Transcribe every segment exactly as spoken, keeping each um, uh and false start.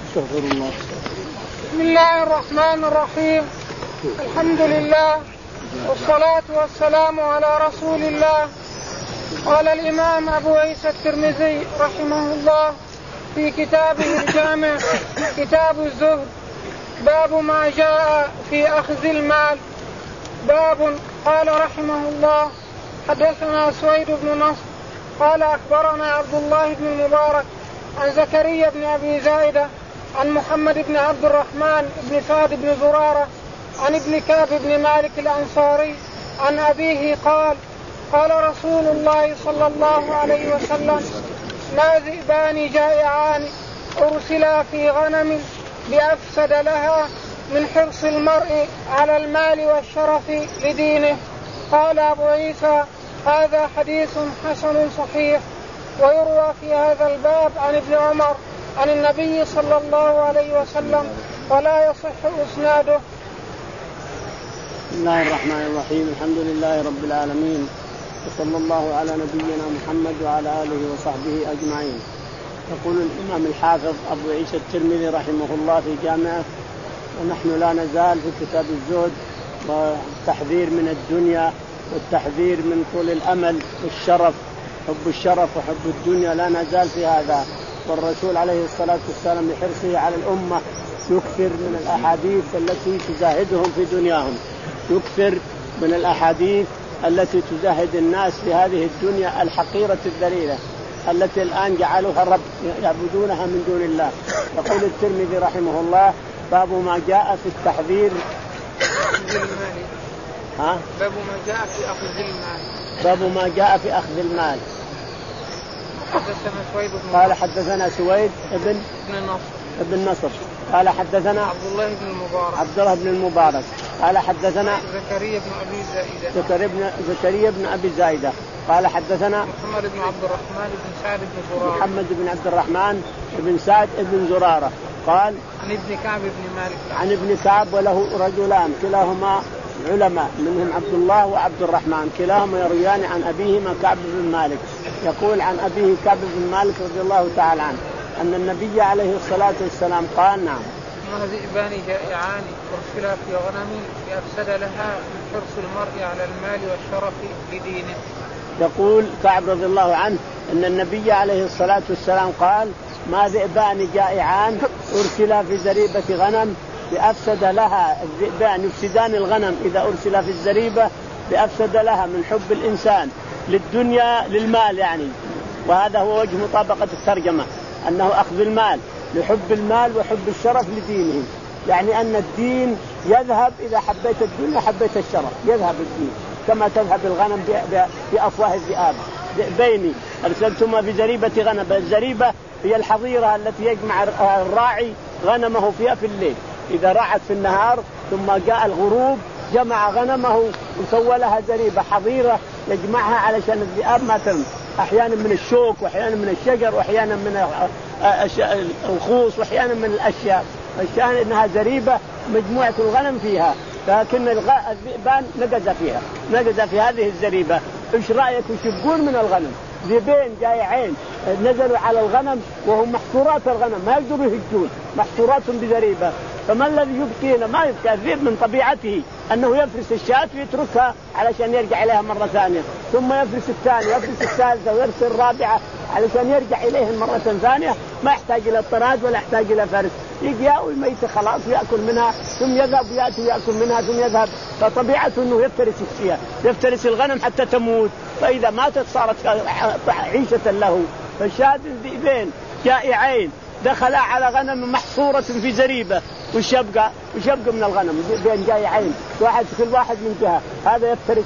استغفر الله. بسم الله الرحمن الرحيم. الحمد لله والصلاة والسلام على رسول الله. قال الإمام أبو عيسى الترمذي رحمه الله في كتابه الجامع كتاب الزهد باب ما جاء في أخذ المال. باب. قال رحمه الله حدثنا سويد بن نصر قال أخبرنا عبد الله بن المبارك عن زكريا بن أبي زائدة عن محمد بن عبد الرحمن بن سعد بن زرارة عن ابن كعب بن مالك الأنصاري عن أبيه قال قال رسول الله صلى الله عليه وسلم ما ذئبان جائعان أرسلا في غنم بأفسد لها من حرص المرء على المال والشرف لدينه. قال أبو عيسى هذا حديث حسن صحيح. ويروى في هذا الباب عن ابن عمر عن النبي صلى الله عليه وسلم ولا يصح إسناده. بسم الله الرحمن الرحيم. الحمد لله رب العالمين وصلى الله على نبينا محمد وعلى آله وصحبه أجمعين. يقول الإمام الحافظ أبو عيسى الترمذي رحمه الله في جامعه ونحن لا نزال في كتاب الزهد والتحذير من الدنيا والتحذير من طول الأمل والشرف، حب الشرف وحب الدنيا لا نزال في هذا. والرسول عليه الصلاة والسلام بحرصه على الأمة يكثر من الأحاديث التي تزاهدهم في دنياهم، يكثر من الأحاديث التي تزاهد الناس في هذه الدنيا الحقيرة الذليلة التي الآن جعلوها رب يعبدونها من دون الله. يقول الترمذي رحمه الله باب ما جاء في التحذير ها؟ باب ما جاء في أخذ المال. باب ما جاء في أخذ المال. حدثنا سويد بن قال حدثنا سويد ابن ابن نصر ابن نصر قال حدثنا عبد الله بن المبارك عبد الله بن المبارك قال حدثنا زكريا بن أبي زائدة زكريا بن زكريا بن أبي زائدة قال حدثنا محمد بن عبد الرحمن بن سعد بن زرارة محمد بن عبد الرحمن بن سعد بن زرارة قال عن ابن كعب بن مالك عن ابن كعب وله رجلان كلاهما علماء منهم عبد الله وعبد الرحمن كلاهما يرويان عن أبيهما كعب بن مالك. يقول عن أبيه كعب بن مالك رضي الله تعالى عنه أن النبي عليه الصلاة والسلام قال نعم ما ذئبان جائعان أرسلا في غنم بأفسد لها من حرص المرء على المال والشرف لدينه. يقول كعب رضي الله عنه أن النبي عليه الصلاة والسلام قال ما ذئبان جائعان أرسلا في زريبة غنم بأفسد لها. الذئبان يفسدان الغنم إذا أرسل في الزريبة بأفسد لها من حب الإنسان للدنيا للمال يعني. وهذا هو وجه مطابقة الترجمة أنه أخذ المال لحب المال وحب الشرف لدينهم. يعني أن الدين يذهب إذا حبيت الدنيا حبيت الشرف يذهب الدين كما تذهب الغنم بأفواه الذئاب. ذئبين أرسلتما في زريبة غنم. الزريبة هي الحظيرة التي يجمع الراعي غنمه فيها في الليل. إذا رعت في النهار ثم جاء الغروب جمع غنمه وسوى لها زريبة حظيرة يجمعها علشان الذئاب ما ترمي أحيانا من الشوك وأحيانا من الشجر وأحيانا من الخوص وأحيانا من الأشياء. الشأن إنها زريبة مجموعة الغنم فيها لكن الذئبان نقز فيها نقز في هذه الزريبة. إيش رأيك يشبون من الغنم؟ ذئبين جائعين نزلوا على الغنم وهم محصورات الغنم ما يقدروا يهجون محصورات بزريبة. فما الذي يبكينا؟ ما يبكي. الذئب من طبيعته أنه يفرس الشاة ويتركها علشان يرجع إليها مرة ثانية ثم يفرس الثانية يفرس الثالثة ويرسل الرابعة علشان يرجع إليها مرة ثانية. ما يحتاج إلى اضطراد ولا يحتاج إلى فرس. يجي ويميت خلاص ويأكل منها ثم يذهب ويأتي ويأكل منها ثم يذهب. فطبيعته أنه يفترس الشياه يفترس الغنم حتى تموت فإذا ماتت صارت عيشة له. فالشاهد الذئبين جائعين دخل على غنم محصورة في زريبة وش يبقى وش يبقى من الغنم ذئبين جائعين واحد كل واحد من جهة. هذا يفترس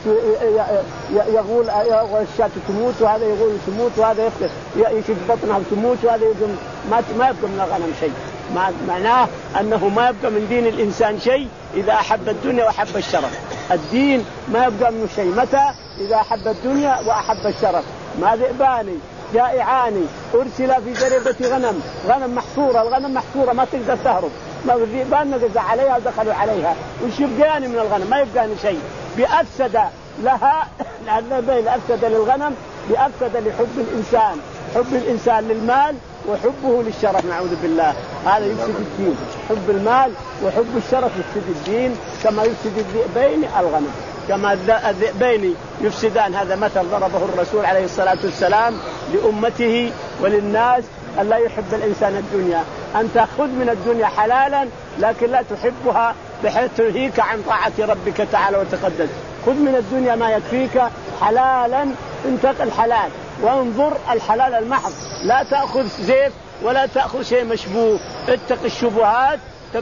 يغول الشاة تموت وهذا يغول تموت وهذا يفترس يشد بطنها وتموت وهذا يقوم ما ما يبقى من الغنم شيء. معناه أنه ما يبقى من دين الإنسان شيء إذا أحب الدنيا وأحب الشرف. الدين ما يبقى منه شيء متى إذا أحب الدنيا وأحب الشرف. ما ذئبان جائعان أرسل في زريبة غنم غنم محصورة. الغنم محصورة ما تقدر تهرب. ما الذئبان نقز عليها ودخلوا عليها وش يبقاني من الغنم؟ ما يبقاني شيء. بأفسد لها الذئبين أفسد للغنم بأفسد لحب الإنسان حب الإنسان للمال وحبه للشرف نعوذ بالله. هذا يفسد الدين. حب المال وحب الشرف يفسد الدين كما يفسد الذئبين الغنم، كما الذئبين يفسدان. هذا مثل ضربه الرسول عليه الصلاة والسلام لأمته وللناس أن لا يحب الإنسان الدنيا، أن تأخذ من الدنيا حلالا لكن لا تحبها بحيث تلهيك عن طاعة ربك تعالى وتقدس. خذ من الدنيا ما يكفيك حلالا، انتقل الحلال وانظر الحلال المحض، لا تأخذ زيف ولا تأخذ شيء مشبوه. اتق الشبهات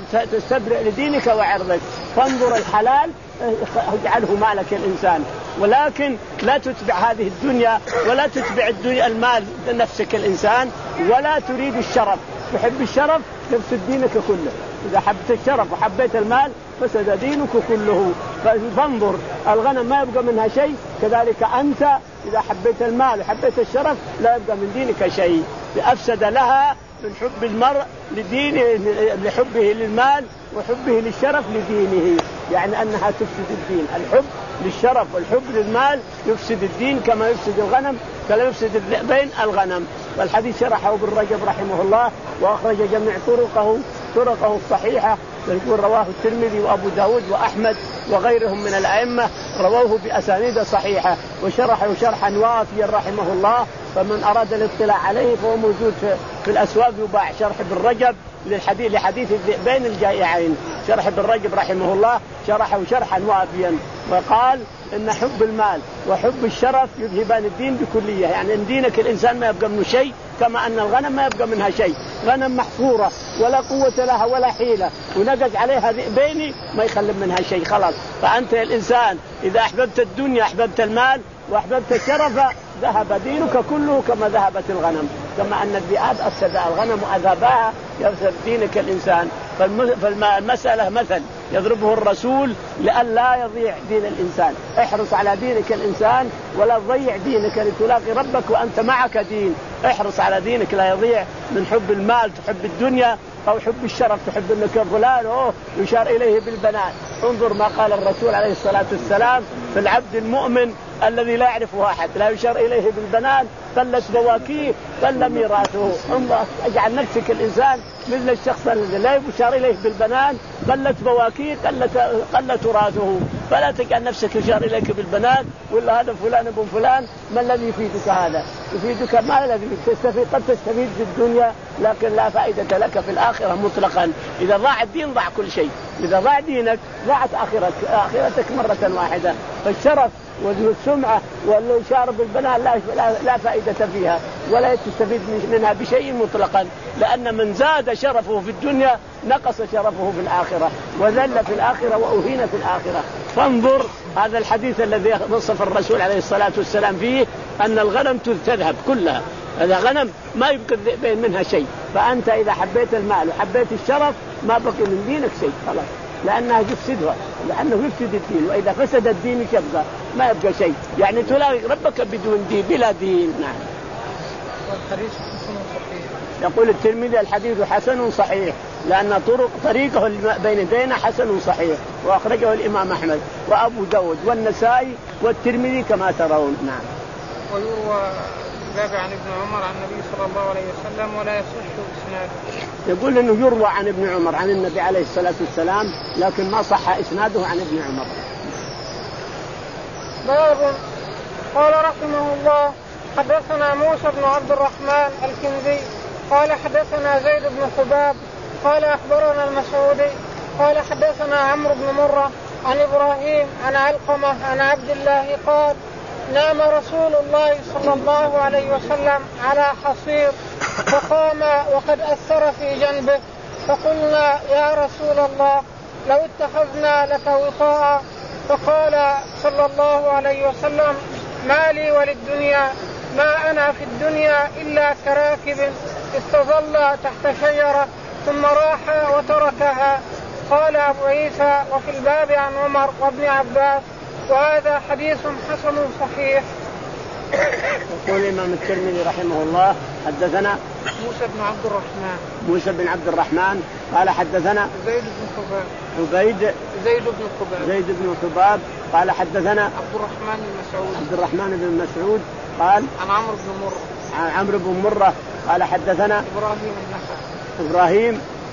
تستبرئ لدينك وعرضك، فانظر الحلال اجعله مالك الإنسان، ولكن لا تتبع هذه الدنيا ولا تتبع الدنيا المال نفسك الإنسان، ولا تريد الشرف. تحب الشرف تفسد دينك كله. إذا حبيت الشرف وحبيت المال فسد دينك كله. فانظر الغنم ما يبقى منها شيء، كذلك أنت إذا حبيت المال وحبيت الشرف لا يبقى من دينك شيء. أفسد لها من حب المرء لدينه، لحبه للمال وحبه للشرف لدينه، يعني أنها تفسد الدين. الحب للشرف والحب للمال يفسد الدين كما يفسد الغنم، كما يفسد الذئبين الغنم. والحديث شرحه ابن رجب رحمه الله وأخرج جميع طرقه طرقه الصحيحة، يقول رواه الترمذي وأبو داود وأحمد وغيرهم من الأئمة رووه بأسانيد صحيحة، وشرحه شرحا وافيا رحمه الله. فمن أراد الاطلاع عليه فهو موجود في الأسواق يباع، شرح ابن رجب للحديث لحديث الذئبين الجائعين. شرح ابن رجب رحمه الله شرحه شرحا وافيا، وقال إن حب المال وحب الشرف يذهبان الدين بكلية، يعني إن دينك الإنسان ما يبقى منه شيء، كما أن الغنم ما يبقى منها شيء. غنم محفورة ولا قوة لها ولا حيلة ونقج عليها ذئبين ما يخلم منها شيء خلاص. فأنت الإنسان إذا أحببت الدنيا أحببت المال وأحببت الشرف ذهب دينك كله كما ذهبت الغنم، كما أن الذئاب أفسد الغنم وأذهبها يفسد دينك الإنسان. فالمسألة مثل يضربه الرسول لئلا يضيع دين الإنسان. احرص على دينك الإنسان ولا تضيع دينك لتلاقي ربك وأنت معك دين. احرص على دينك لا يضيع من حب المال تحب الدنيا، أو حب الشرف تحب أنك فلان أوه يشار إليه بالبنات. انظر ما قال الرسول عليه الصلاة والسلام في العبد المؤمن الذي لا يعرفه أحد، لا يشار إليه بالبنان قلت بواكيه قل ميراثه. انظر اجعل نفسك الإنسان مثل الشخص الذي لا يشار إليه بالبنان قلت بواكيه قلت قل تراثه. فلا تجعل نفسك يشار إليك بالبنان ولا هذا فلان ابن فلان. ما الذي يفيدك هذا؟ يفيدك ما الذي تستفيد؟ قد تستفيد في الدنيا لكن لا فائدة لك في الآخرة مطلقا. إذا ضاع الدين ضاع كل شيء، إذا ضاع دينك ضاعت آخرتك آخرتك مرة واحدة. فالشرف والسمعة والإشارة بالبنان لا, لا فائدة فيها ولا تستفيد منها بشيء مطلقا، لأن من زاد شرفه في الدنيا نقص شرفه في الآخرة وذل في الآخرة وأهين في الآخرة. فانظر هذا الحديث الذي وصف الرسول عليه الصلاة والسلام فيه أن الغنم تذهب كلها، هذا غنم ما يبقى بين منها شيء. فأنت إذا حبيت المال وحبيت الشرف ما بقي من دينك شيء خلاص، لأنها يفسدها، لأنه يفسد الدين. وإذا فسد الدين يبقى ما يبقى شيء، يعني تلاقي ربك بدون دين بلا دين. نعم. والحديث حسن صحيح. يقول الترمذي الحديث حسن صحيح، لأن طرق طريقه بين يدينا حسن صحيح، وأخرجه الإمام أحمد وأبو داود والنسائي والترمذي كما ترون. نعم. ويروى باب عن ابن عمر عن النبي صلى الله عليه وسلم ولا يصح إسناده. يقول إنه يروى عن ابن عمر عن النبي عليه الصلاة والسلام لكن ما صح إسناده عن ابن عمر. باب. قال رحمه الله حدثنا موسى بن عبد الرحمن الكندي قال حدثنا زيد بن خباب قال أخبرنا المسعودي قال حدثنا عمرو بن مرة عن إبراهيم عن علقمة عن عبد الله قال نام رسول الله صلى الله عليه وسلم على حصير فقام وقد أثر في جنبه، فقلنا يا رسول الله لو اتخذنا لك وطاء، فقال صلى الله عليه وسلم ما لي وللدنيا، ما أنا في الدنيا إلا كراكب استظل تحت شجرة ثم راح وتركها. قال أبو عيسى وفي الباب عن عمر وابن عباس وهذا حديث حسن صحيح. يقول الإمام الترمذي رحمه الله حدثنا موسى بن عبد الرحمن موسى بن عبد الرحمن قال حدثنا زيد بن خباب عبيد زيد بن خباب زيد بن خباب قال حدثنا عبد الرحمن بن مسعود عبد الرحمن بن مسعود قال عن عمرو بن مرة عن عمرو بن مرة قال حدثنا إبراهيم النخعي إبراهيم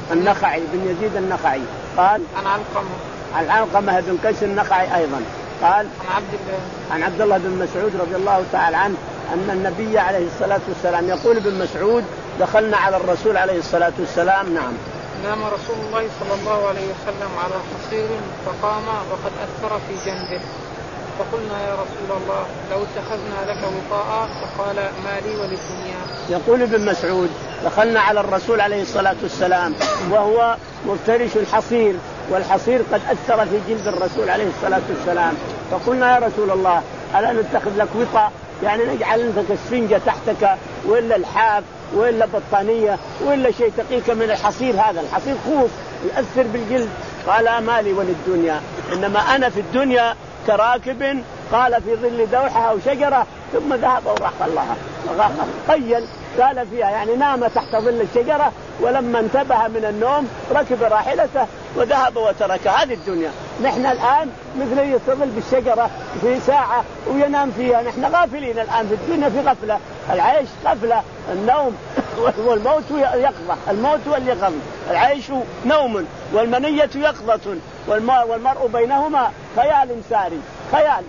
النخعي بن يزيد النخعي قال عن علقمة عن علقمة بن قيس النخعي أيضا قال عن عبد الله عن عبد الله بن مسعود رضي الله تعالى عنه أن النبي عليه الصلاة والسلام يقول ابن مسعود دخلنا على الرسول عليه الصلاة والسلام. نعم. نام رسول الله صلى الله عليه وسلم على حصير فقام وقد أثر في جنبه فقلنا يا رسول الله لو اتخذنا لك وطاء فقال ما لي وللدنيا. يقول ابن مسعود دخلنا على الرسول عليه الصلاة والسلام وهو مفترش الحصير والحصير قد أثر في جلد الرسول عليه الصلاة والسلام فقلنا يا رسول الله ألا نتخذ لك وطاء يعني نجعل لك السفنجة تحتك وإلا الحاف وإلا بطانية وإلا شيء تقيك من الحصير هذا الحصير خوف يؤثر بالجلد. قال ما لي وللدنيا إنما أنا في الدنيا كراكب قال في ظل دوحة أو شجرة ثم ذهب وراح الله قيل قال فيها يعني نام تحت ظل الشجرة ولما انتبه من النوم ركب راحلته وذهب وترك هذه الدنيا. نحن الآن مثل يستظل بالشجرة في ساعة وينام فيها. نحن غافلين الآن في الدنيا في غفلة. العيش غفلة النوم والموت يقظة الموت واليقظة. العيش نوم والمنية يقظة والمرء بينهما خيال ساري خيال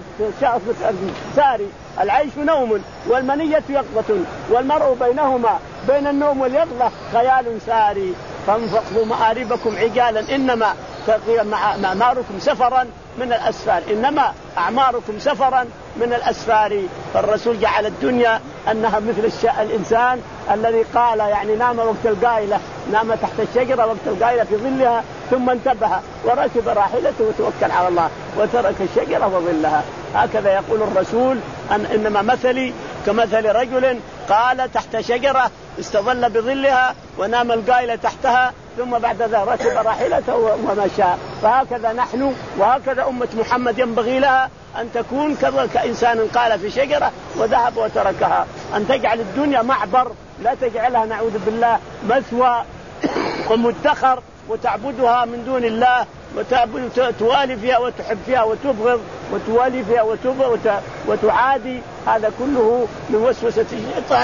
ساري. العيش نوم والمنية يقظة والمرء بينهما بين النوم واليقظة خيال ساري فانفقوا مآربكم عجالا إنما أعماركم سفرا من الأسفار إنما أعماركم سفرا من الأسفار. فالرسول جعل الدنيا أنها مثل الشاء الإنسان الذي قال يعني نام وقت القائلة نام تحت الشجرة وقت القائلة في ظلها ثم انتبه وركب راحلته وتوكل على الله وترك الشجرة وظلها. هكذا يقول الرسول أن إنما مثلي كمثل رجل قال تحت شجرة استظل بظلها ونام القائلة تحتها ثم بعد ذلك ركب راحلته ومشى. فهكذا نحن وهكذا أمة محمد ينبغي لها أن تكون كإنسان قال في شجرة وذهب وتركها. أن تجعل الدنيا معبر لا تجعلها نعوذ بالله مثوى ومدخر وتعبدها من دون الله وتوالي فيها وتحب فيها وتبغض وتوالي فيها وتعادي. هذا كله من وسوسة الشيطان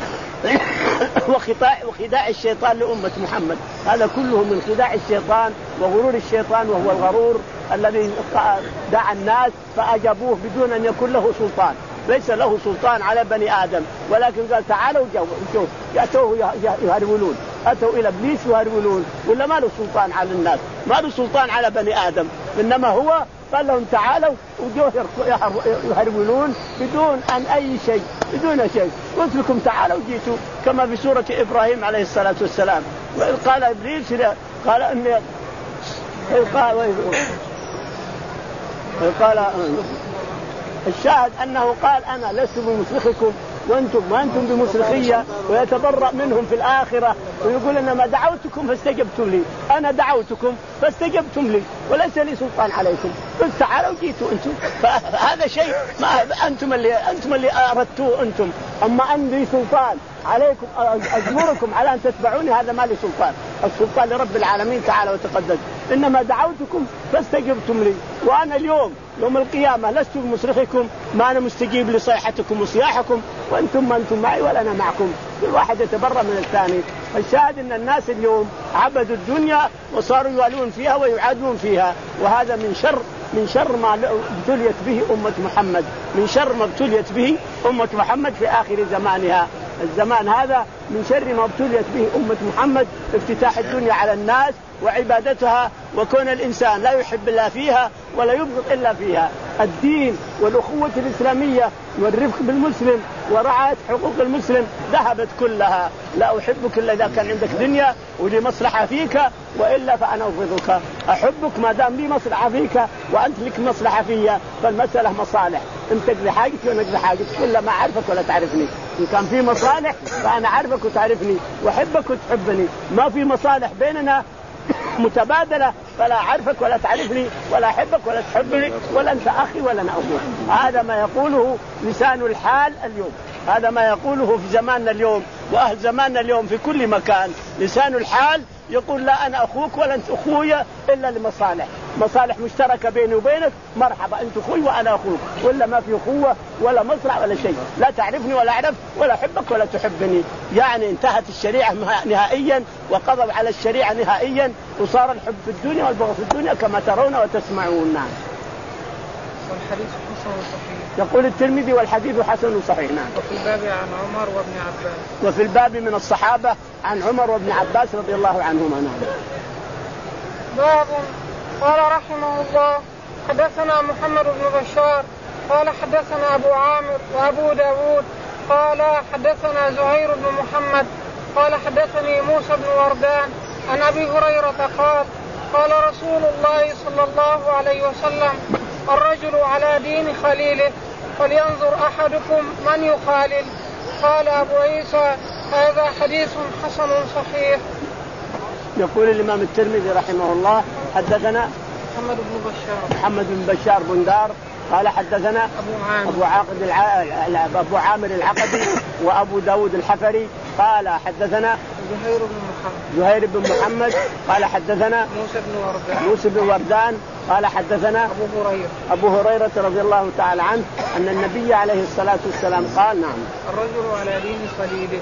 وخداع الشيطان لأمة محمد. هذا كله من خداع الشيطان وغرور الشيطان وهو الغرور الذي دعا الناس فأجابوه بدون أن يكون له سلطان. ليس له سلطان على بني آدم ولكن قال تعالوا جو يأتوه يهرولون أتوا إلى إبليس يهرولون ولا ما له سلطان على الناس ما له سلطان على بني آدم إنما هو قال لهم تعالوا وجوه يهرولون بدون أن أي شيء بدون شيء. قلت لكم تعالوا جيتوا كما في سورة إبراهيم عليه الصلاة والسلام وإذ قال إبليس قال أني قال قال الشاهد أنه قال أنا لست بمصرخكم وأنتم ما أنتم بمصرخية ويتبرأ منهم في الآخرة ويقول إنما دعوتكم فاستجبتم لي. أنا دعوتكم فاستجبتم لي وليس لي سلطان عليكم. قلت تعالوا جيتوا أنتم فهذا شيء ما أنتم اللي أنتم اللي أردتوه أنتم. أما أن لي سلطان عليكم أجبركم على أن تتبعوني هذا ما لي سلطان. السلطان لرب العالمين تعالى وتقدس. إنما دعوتكم فاستجبتم لي وأنا اليوم يوم القيامة لست بمصرخكم ما أنا مستجيب لصيحتكم وصياحكم وأنتم ما أنتم معي ولا أنا معكم. كل واحد يتبرأ من الثاني. الشاهد أن الناس اليوم عبدوا الدنيا وصاروا يوالون فيها ويعادون فيها وهذا من شر من شر ما ابتليت به أمة محمد من شر ما ابتليت به أمة محمد في آخر زمانها. الزمان هذا من شر ما ابتليت به أمة محمد افتتاح الدنيا على الناس وعبادتها وكون الإنسان لا يحب إلا فيها ولا يبغض إلا فيها. الدين والأخوة الإسلامية والرفق بالمسلم ورعاية حقوق المسلم ذهبت كلها. لا أحبك إلا إذا كان عندك دنيا ولي مصلحة فيك وإلا فأنا أبغضك. أحبك ما دام لي مصلحة فيك وأنت لك مصلحة فيا فالمسألة مصالح. أنت تقضي حاجتي وأنا أقضي حاجتك كل ما أعرفك ولا تعرفني. إن كان في مصالح فأنا أعرفك وتعرفني وأحبك وتحبني. ما في مصالح بيننا متبادلة فلا أعرفك ولا تعرفني ولا أحبك ولا تحبني ولا أنت أخي ولا أنا أخوك. هذا ما يقوله لسان الحال اليوم. هذا ما يقوله في زماننا اليوم، وأهل زماننا اليوم في كل مكان لسان الحال يقول لا أنا أخوك ولا أنت أخويا إلا لمصالح، مصالح مشتركة بيني وبينك، مرحبا أنت أخوي وأنا أخوك، ولا ما في أخوة ولا مصلحة ولا شيء، لا تعرفني ولا أعرف ولا أحبك ولا تحبني. يعني انتهت الشريعة نهائيا وقضوا على الشريعة نهائيا، وصار الحب في الدنيا والبغض في الدنيا كما ترون وتسمعون. نعم. والحديث حسن صحيح. يقول الترمذي والحديث حسن صحيح. نعم. وفي الباب عن عمر وابن عباس. وفي الباب من الصحابة عن عمر وابن عباس رضي الله عنهما. نعم. باب. قال رحمه الله حدثنا محمد بن بشار قال حدثنا أبو عامر وأبو داود قال حدثنا زهير بن محمد قال حدثني موسى بن وردان عن أبي هريرة قال قال رسول الله صلى الله عليه وسلم الرجل على دين خليله فلينظر أحدكم من يخالل. قال أبو عيسى هذا حديث حسن صحيح. يقول الإمام الترمذي رحمه الله حدثنا محمد بن بشار محمد بن بشار بندار قال حدثنا أبو عامر أبو عاقد الع... أبو عامر العقدي وأبو داود الحفري قال حدثنا زهير بن محمد زهير بن محمد قال حدثنا موسى بن وردان موسى بن وردان قال حدثنا أبو هريرة أبو هريرة رضي الله تعالى عنه أن النبي عليه الصلاة والسلام قال نعم الرجل على دين خليله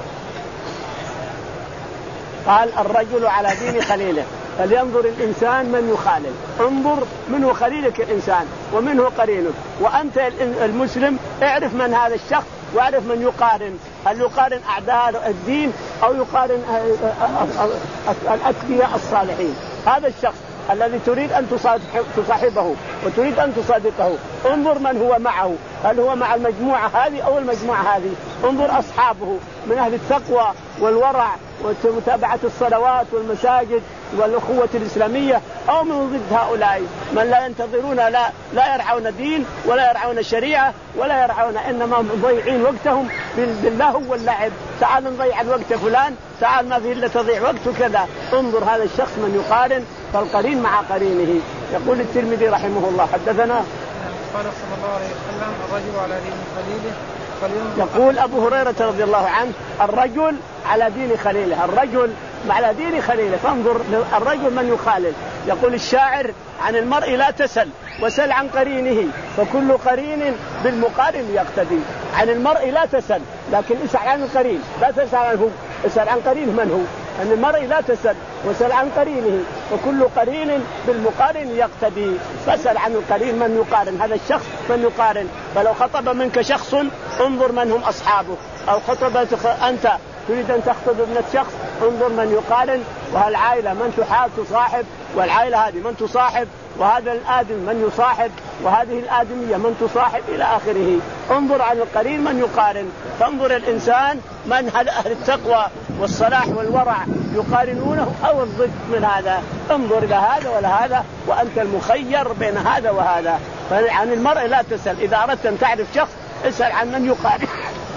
قال الرجل على دين خليله فلينظر الإنسان من يخالل. انظر من هو خليلك الإنسان ومن هو قرينك، وأنت المسلم اعرف من هذا الشخص واعرف من يقارن، هل يقارن أعداء الدين أو يقارن الأتقياء الصالحين. هذا الشخص الذي تريد أن تصاحبه وتريد أن تصادقه انظر من هو معه، هل هو مع المجموعة هذه أو المجموعة هذه. انظر أصحابه من أهل التقوى والورع ومتابعة الصلوات والمساجد والأخوة الإسلامية أو من ضد هؤلاء من لا ينتظرون لا لا يرعون دين ولا يرعون شريعة ولا يرعون، إنما مضيعين وقتهم باللهو واللعب. تعال نضيع الوقت فلان، تعال ما فيه إلا تضيع وقت كذا. انظر هذا الشخص من يقارن، فالقرين مع قرينه. يقول الترمذي رحمه الله حدثنا قال صلى الله عليه وسلم الرجل على دين خليله. يقول أبو هريرة رضي الله عنه الرجل على دين خليله، الرجل على دين خليله، فانظر الرجل من يخالل. يقول الشاعر عن المرء لا تسل وسل عن قرينه فكل قرين بالمقارن يقتدي. عن المرء لا تسل لكن اسأل عن القرين، لا تسأل عنه، اسأل عن قرين من هو. أن المرء لا تسل وسل عن قرينه وكل قرين بالمقارن يقتدي. فاسأل عن القرين من يقارن، هذا الشخص من يقارن. فلو خطب منك شخص انظر من هم أصحابه، أو خطبت أنت تريد أن تخطب ابنة شخص انظر من يقارن، وهالعائلة من تحاب تصاحب، والعائلة هذه من تصاحب، وهذا الآدم من يصاحب، وهذه الآدمية من تصاحب إلى آخره. انظر عن القرين من يقارن. فانظر الإنسان من أهل التقوى والصلاح والورع يقارنونه أو الضد من هذا. انظر إلى هذا ولا هذا وأنت المخير بين هذا وهذا. فعن المرء لا تسأل، إذا أردت أن تعرف شخص اسأل عن من يقارن.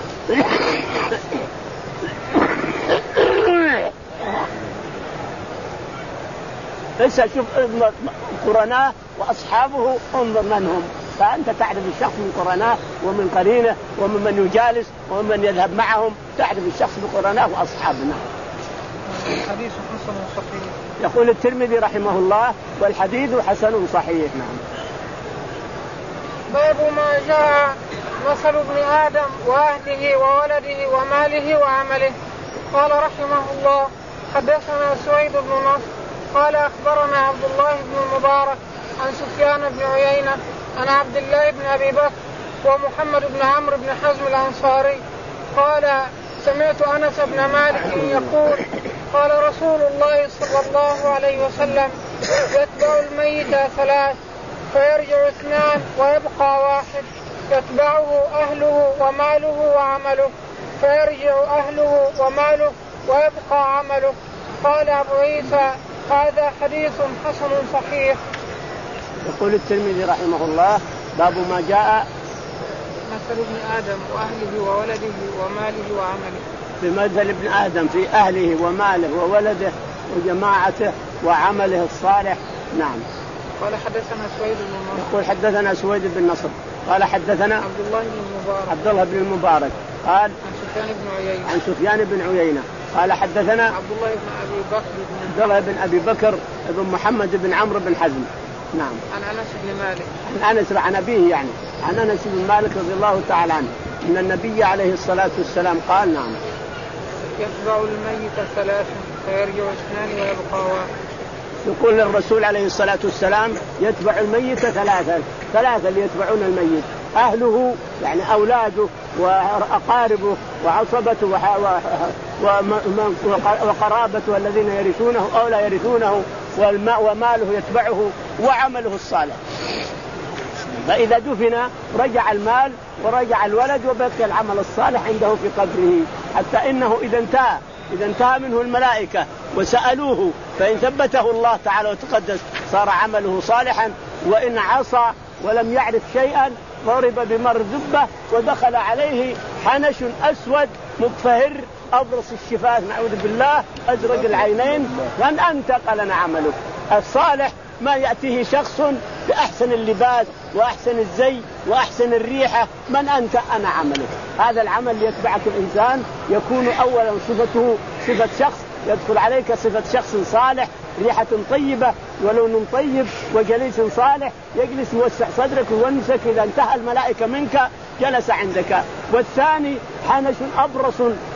اسأل شوف قرناه وأصحابه انظر من هم، فأنت تعرف الشخص من قرناه ومن قرينه ومن من يجالس ومن يذهب معهم، تعرف الشخص بقرناه وأصحابنا. الحديث حسن صحيح. يقول الترمذي رحمه الله والحديث حسن صحيح. نعم. باب ما جاء مثل ابن آدم وأهله وولده وماله وعمله. قال رحمه الله حدثنا سويد بن نصر قال أخبرنا عبد الله بن المبارك عن سفيان بن عيينة عن عبد الله بن أبي بكر ومحمد بن عمرو بن حزم الأنصاري قال سمعت أنس بن مالك يقول قال رسول الله صلى الله عليه وسلم يتبع الميت ثلاث فيرجع اثنان ويبقى واحد، يتبعه أهله وماله وعمله، فيرجع أهله وماله ويبقى عمله. قال أبو عيسى هذا حديث حسن صحيح. يقول الترمذي رحمه الله باب ما جاء مثل ابن آدم وأهله وولده وماله وعمله. بمثل ابن آدم في أهله وماله وولده وجماعته وعمله الصالح. نعم. قال حدثنا سويد بن نصر. يقول حدثنا سويد بن نصر قال حدثنا عبد الله بن المبارك عبد الله بن المبارك قال عن سفيان بن عيينة عن سفيان بن عيينة قال حدثنا عبد الله بن أبي بكر بن عبد الله بن أبي بكر بن محمد بن عمرو بن حزم. نعم. عن أنس بن مالك عن أنس عن أبيه يعني عن أنس بن مالك رضي الله تعالى عنه أن النبي عليه الصلاة والسلام قال نعم يتبع الميت ثلاث فيرجع اثنان ويبقى واحد. يقول الرسول عليه الصلاة والسلام يتبع الميت ثلاثة ثلاثة اللي يتبعون الميت أهله يعني أولاده وأقاربه وعصبته وقرابته الذين يرثونه أو لا يرثونه وماله يتبعه وعمله الصالح. فإذا دفن رجع المال ورجع الولد وبقي العمل الصالح عنده في قبره حتى إنه إذا انتهى إذا انتهى منه الملائكة وسألوه فإن ثبته الله تعالى وتقدس صار عمله صالحا وإن عصى ولم يعرف شيئا ضرب بمر زبة ودخل عليه حنش أسود مكفهر أبرص الشفاه نعوذ بالله أزرق العينين من أنت قال أنا عملك الصالح. ما يأتيه شخص بأحسن اللباس وأحسن الزي وأحسن الريحة من أنت أنا عملك. هذا العمل يتبعك الإنسان يكون أولا صفته صفة شخص يدخل عليك صفة شخص صالح ريحة طيبة ولون طيب وجليس صالح يجلس يوسع صدرك ويونسك إذا انتهى الملائكة منك جلس عندك. والثاني حنش أبرص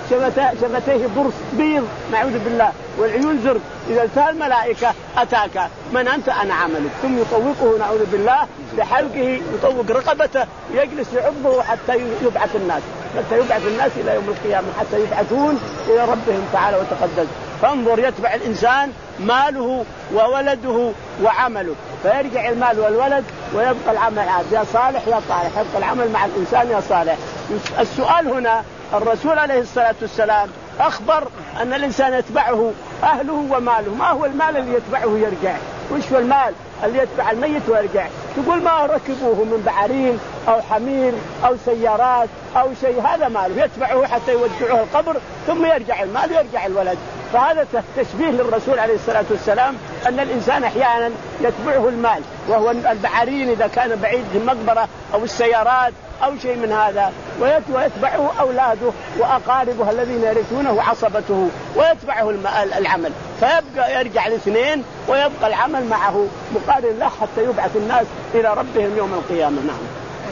شفتيه برص بيض نعوذ بالله والعيون زرق إذا انتهى الملائكة أتاك من أنت أنا عملك. ثم يطوقه نعوذ بالله بحلقه يطوق رقبته يجلس يعضه حتى يبعث الناس حتى يبعث الناس إلى يوم القيامة حتى يبعثون إلى ربهم تعالى وتقدس. فانظر يتبع الإنسان ماله وولده وعمله فيرجع المال والولد ويبقى العمل عاد يا صالح يا طالح يبقى العمل مع الإنسان يا صالح. السؤال هنا الرسول عليه الصلاة والسلام أخبر أن الإنسان يتبعه أهله وماله. ما هو المال اللي يتبعه يرجع؟ وش هو المال اللي يتبع الميت ويرجع؟ تقول ما ركبوه من بعرين أو حمير أو سيارات أو شيء هذا ماله يتبعه حتى يودعوه القبر ثم يرجع المال ويرجع الولد. فهذا تشبيه للرسول عليه الصلاة والسلام أن الإنسان أحيانا يتبعه المال وهو البعرين إذا كان بعيد المقبرة أو السيارات أو شيء من هذا ويتبعه أولاده وأقاربه الذين يرثونه وعصبته ويتبعه العمل فيبقى يرجع الاثنين ويبقى العمل معه مقارن له حتى يبعث الناس إلى ربهم يوم القيامة. نعم.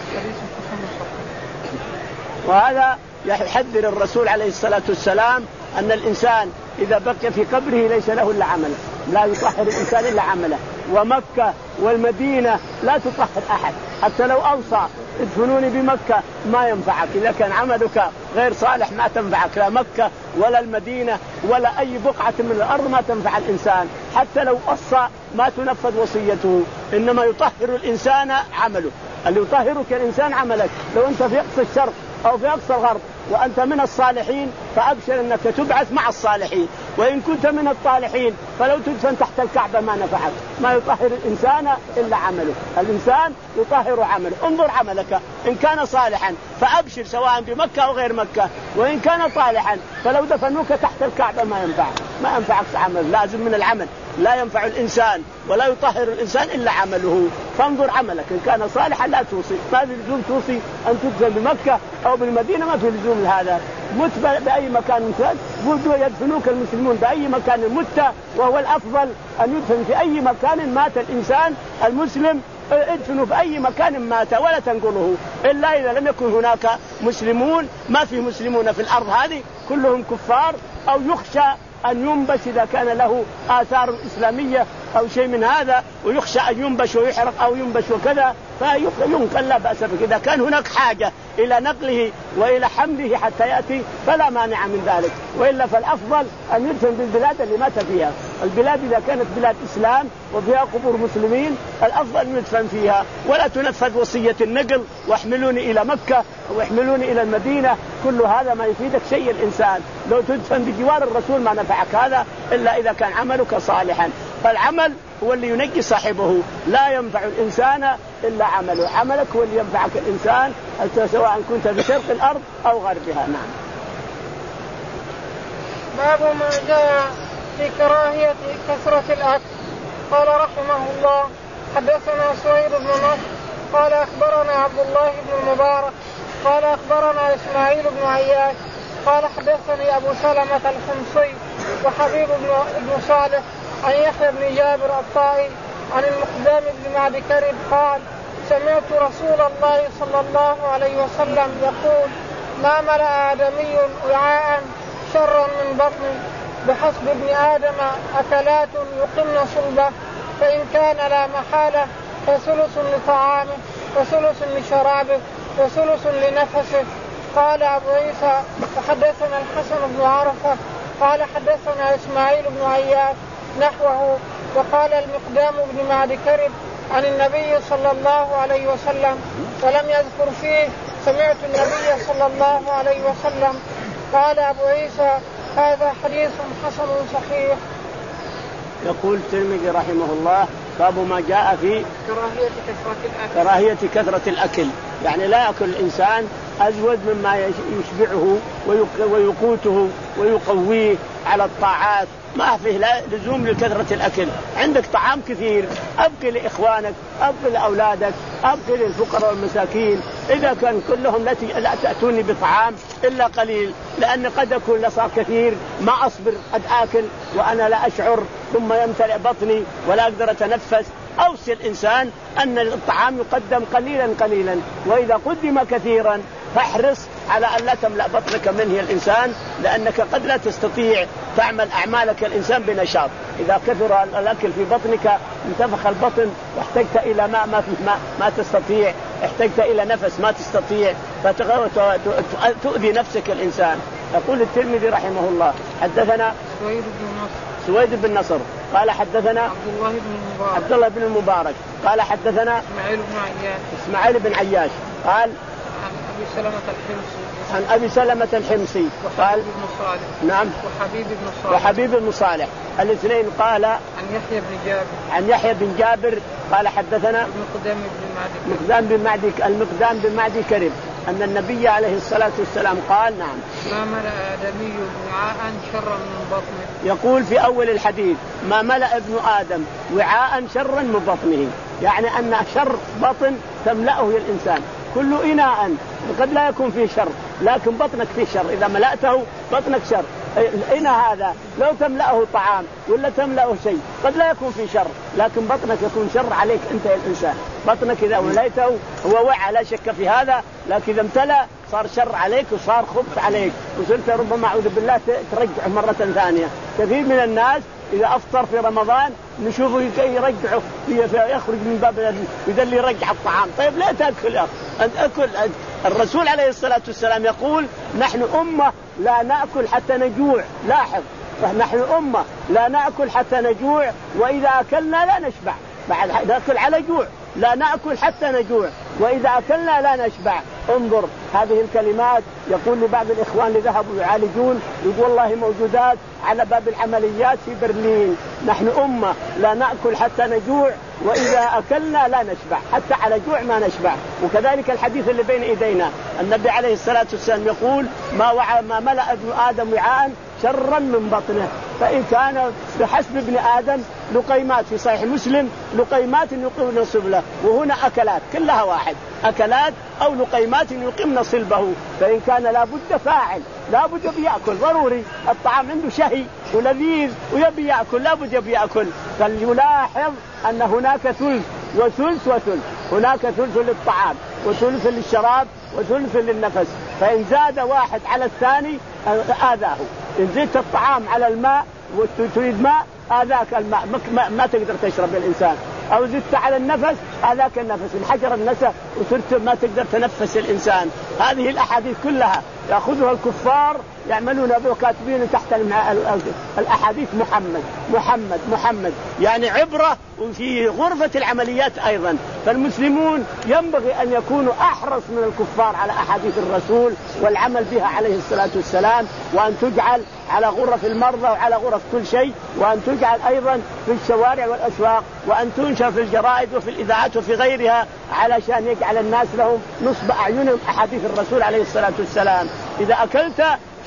وهذا يحذر الرسول عليه الصلاة والسلام أن الإنسان إذا بقي في قبره ليس له إلا عمله لا يطهر الإنسان إلا عمله. ومكة والمدينة لا تطهر أحد حتى لو أوصى ادفنوني بمكة ما ينفعك إذا كان عملك غير صالح ما تنفعك لا مكة ولا المدينة ولا أي بقعة من الأرض ما تنفع الإنسان حتى لو أوصى ما تنفذ وصيته. إنما يطهر الإنسان عمله. اللي يطهرك الإنسان عملك. لو أنت في أقصى الشرق أو في أقصى الغرب وأنت من الصالحين فأبشر أنك تبعث مع الصالحين. وإن كنت من الطالحين فلو تدفن تحت الكعبة ما نفعك. ما يطهر الإنسان إلا عمله. الإنسان يطهر عمله. انظر عملك إن كان صالحا فأبشر سواء بمكة أو غير مكة وإن كان طالحا فلو دفنوك تحت الكعبة ما ينفعك ما ينفعك عمل. لازم من العمل لا ينفع الإنسان ولا يطهر الإنسان إلا عمله. فانظر عملك إن كان صالحا لا توصي ما في لزوم توصي أن تدفن بمكة أو بالمدينة ما في لزوم هذا. مت بأي مكان مت يدفنوك المسلمون بأي مكان مت وهو الأفضل أن يدفن في أي مكان مات الإنسان المسلم ادفنوا في أي مكان مات ولا تنقله إلا إذا لم يكن هناك مسلمون. ما في مسلمون في الأرض هذه كلهم كفار أو يخشى أن ينبش إذا كان له آثار إسلامية أو شيء من هذا ويخشى أن ينبش ويحرق أو ينبش وكذا فينقل لا بأس به. إذا كان هناك حاجة إلى نقله وإلى حمله حتى يأتي فلا مانع من ذلك. وإلا فالأفضل أن يدفن بالبلاد اللي مات فيها. البلاد إذا كانت بلاد إسلام وفيها قبور مسلمين الأفضل أن يدفن فيها ولا تنفذ وصية النقل واحملوني إلى مكة واحملوني إلى المدينة. كل هذا ما يفيدك شيء الإنسان. لو تدفن بجوار الرسول ما نفعك هذا إلا إذا كان عملك صالحا. فالعمل هو اللي ينجي صاحبه. لا ينفع الإنسان إلا عمله. عملك هو اللي ينفعك الإنسان سواء كنت في شرق الأرض أو غربها. نعم. باب ما جاء في كراهية كثرة الأكل. قال رحمه الله حدثنا سويد بن نصر قال أخبرنا عبد الله بن المبارك قال أخبرنا إسماعيل بن عياش قال حدثني أبو سلمة الحمصي وحبيب بن صالح عن يحيى بن جابر الطائي عن المقدام بن معد كرب قال سمعت رسول الله صلى الله عليه وسلم يقول ما ملأ آدمي وعاء شرا من بطن بحسب ابن آدم أكلات يقمن صلبه فإن كان لا محالة فثلث لطعامه وثلث لشرابه وثلث لنفسه. قال أبو عيسى وحدثنا الحسن بن عرفة قال حدثنا إسماعيل بن عياش نحوه وقال المقدام بن معد كرب عن النبي صلى الله عليه وسلم ولم يذكر فيه سمعت النبي صلى الله عليه وسلم. قال أبو عيسى هذا حديث حسن صحيح. يقول الترمذي رحمه الله باب ما جاء في كراهية كثرة الأكل. كراهية كثرة الأكل، يعني لا يأكل الإنسان أزود مما يشبعه ويقوته ويقويه على الطاعات، ما فيه لا لزوم لكثرة الأكل. عندك طعام كثير أبقي لإخوانك أبقي لأولادك أبقي للفقراء والمساكين، إذا كان كلهم لا تأتوني بطعام إلا قليل، لأن قد أكون لصار كثير ما أصبر قد آكل وأنا لا أشعر ثم يمتلئ بطني ولا أقدر أتنفس. أوصي الإنسان أن الطعام يقدم قليلا قليلا، وإذا قدم كثيرا فاحرص على أن لا تملأ بطنك منه الإنسان، لأنك قد لا تستطيع تعمل أعمالك الإنسان بنشاط. إذا كثر الأكل في بطنك انتفخ البطن واحتجت إلى ماء ما, ما, ما تستطيع، احتجت إلى نفس ما تستطيع، فتؤذي نفسك الإنسان. يقول الترمذي رحمه الله حدثنا سويد بن نصر سويد بن نصر قال حدثنا عبد الله بن المبارك عبد الله بن المبارك قال حدثنا إسماعيل بن عياش إسماعيل بن عياش قال عن أبي سلمة الحمصي عن أبي سلمة الحمصي قال بن صالح نعم وحبيب بن صالح وحبيب بن صالح الاثنين قال عن يحيى بن جابر عن يحيى بن جابر قال حدثنا المقدام بن معد المقدام بن معد المقدام بن معد كرب أن النبي عليه الصلاة والسلام قال نعم ما ملأ آدمي وعاء شرا من بطنه. يقول في أول الحديث ما ملأ ابن آدم وعاء شرا من بطنه، يعني أن شر بطن تملأه الإنسان. كل إناء قد لا يكون فيه شر لكن بطنك فيه شر، إذا ملأته بطنك شر. الإناء هذا لو تملأه طعام ولا تملأه شيء قد لا يكون فيه شر، لكن بطنك يكون شر عليك أنت الإنسان. بطنك إذا ملأته هو وعى لا شك في هذا، لكن إذا امتلأ صار شر عليك وصار خبث عليك، وصرت ربما أعوذ بالله ترجعه مرة ثانية. كثير من الناس إذا أفطر في رمضان نشوفه يرجعه يخرج من باب يدل يرجع الطعام. طيب لا تأكل يا أكل. الرسول عليه الصلاة والسلام يقول نحن أمة لا نأكل حتى نجوع. لاحظ نحن أمة لا نأكل حتى نجوع وإذا أكلنا لا نشبع. بعد نأكل على جوع لا نأكل حتى نجوع وإذا أكلنا لا نشبع. انظر هذه الكلمات يقول لبعض الإخوان اللي ذهبوا يعالجون يقول والله موجودات على باب العمليات في برلين. نحن أمة لا نأكل حتى نجوع وإذا أكلنا لا نشبع، حتى على جوع ما نشبع. وكذلك الحديث اللي بين إيدينا النبي عليه الصلاة والسلام يقول ما وعى ما ملأ ابن آدم وعاء شرا من بطنه، فإن كان بحسب ابن آدم لقيمات في صحيح مسلم لقيمات يقيمن صلبه، وهنا أكلات كلها واحد، أكلات أو لقيمات يقيمن صلبه. فإن كان لابد فاعل لابد بيأكل ضروري، الطعام عنده شهي ولذيذ ويبي يأكل لابد يبي يأكل. فليلاحظ أن هناك ثلث وثلث وثلث، هناك ثلث للطعام وثلث للشراب وثلث للنفس، فإن زاد واحد على الثاني آذاه. إن زدت الطعام على الماء وتريد ماء آذاك الماء ما, ما تقدر تشرب الإنسان، أو زدت على النفس آذاك النفس، انحجر النسى وصرت ما تقدر تنفس الإنسان. هذه الأحاديث كلها يأخذها الكفار يعملون به كاتبين تحت الأحاديث محمد محمد محمد، يعني عبرة في غرفة العمليات أيضا. فالمسلمون ينبغي أن يكونوا أحرص من الكفار على أحاديث الرسول والعمل بها عليه الصلاة والسلام، وأن تجعل على غرف المرضى وعلى غرف كل شيء، وأن تجعل أيضا في الشوارع والأسواق، وأن تنشر في الجرائد وفي الإذاعات وفي غيرها علشان يجعل الناس لهم نصب أعينهم أحاديث الرسول عليه الصلاة والسلام. إذا أكلت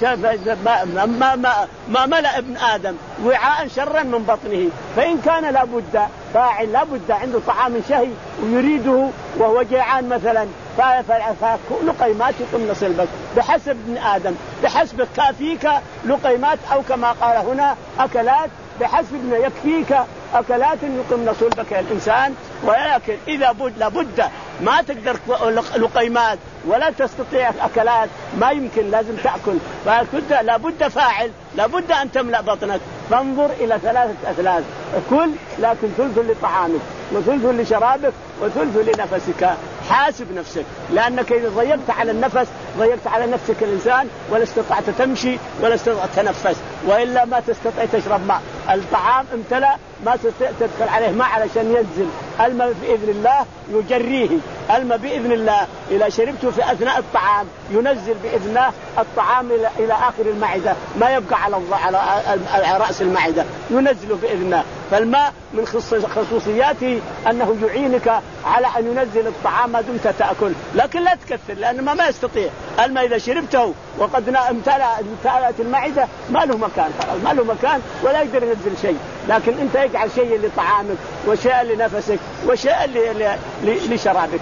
ما, ما, ما, ما ملأ ابن آدم وعاء شرا من بطنه، فإن كان لابد فاعل لابد عنده طعام شهي ويريده وهو جيعان مثلا فلقيمات يقمن صلبك بحسب ابن آدم، بحسب كافيك لقيمات، أو كما قال هنا أكلات، بحسب ابن يكفيك أكلات يقمن صلبك يا الإنسان. ولكن إذا بد لابد ما تقدر لقيمات ولا تستطيع أكلات، ما يمكن، لازم تأكل، لابد فاعل، لابد أن تملأ بطنك. فانظر إلى ثلاثة أثلاث، كل لكن ثلث لطعامك وثلث لشرابك وثلث لنفسك. حاسب نفسك، لأنك إذا ضيقت على النفس ضيقت على نفسك الإنسان، ولا استطعت تمشي ولا استطعت تنفس، وإلا ما تستطيع تشرب ماء. الطعام امتلأ ما تستطيع تدخل عليه ماء علشان ينزل الماء بإذن الله يجريه، الماء بإذن الله إذا شربته في أثناء الطعام ينزل بإذن الله الطعام إلى إلى آخر المعدة، ما يبقى على على رأس المعدة، ينزله بإذن الله. فالماء من خصوصياته أنه يعينك على أن ينزل الطعام ما دمت تأكل، لكن لا تكثر، لأن ما ما يستطيع. الماء إذا شربته وقد امتلأت المعدة ما له مكان، ما له مكان ولا يقدر ينزل شيء. لكن أنت يجعل شيء لطعامك وشيء لنفسك وشيء لشرابك.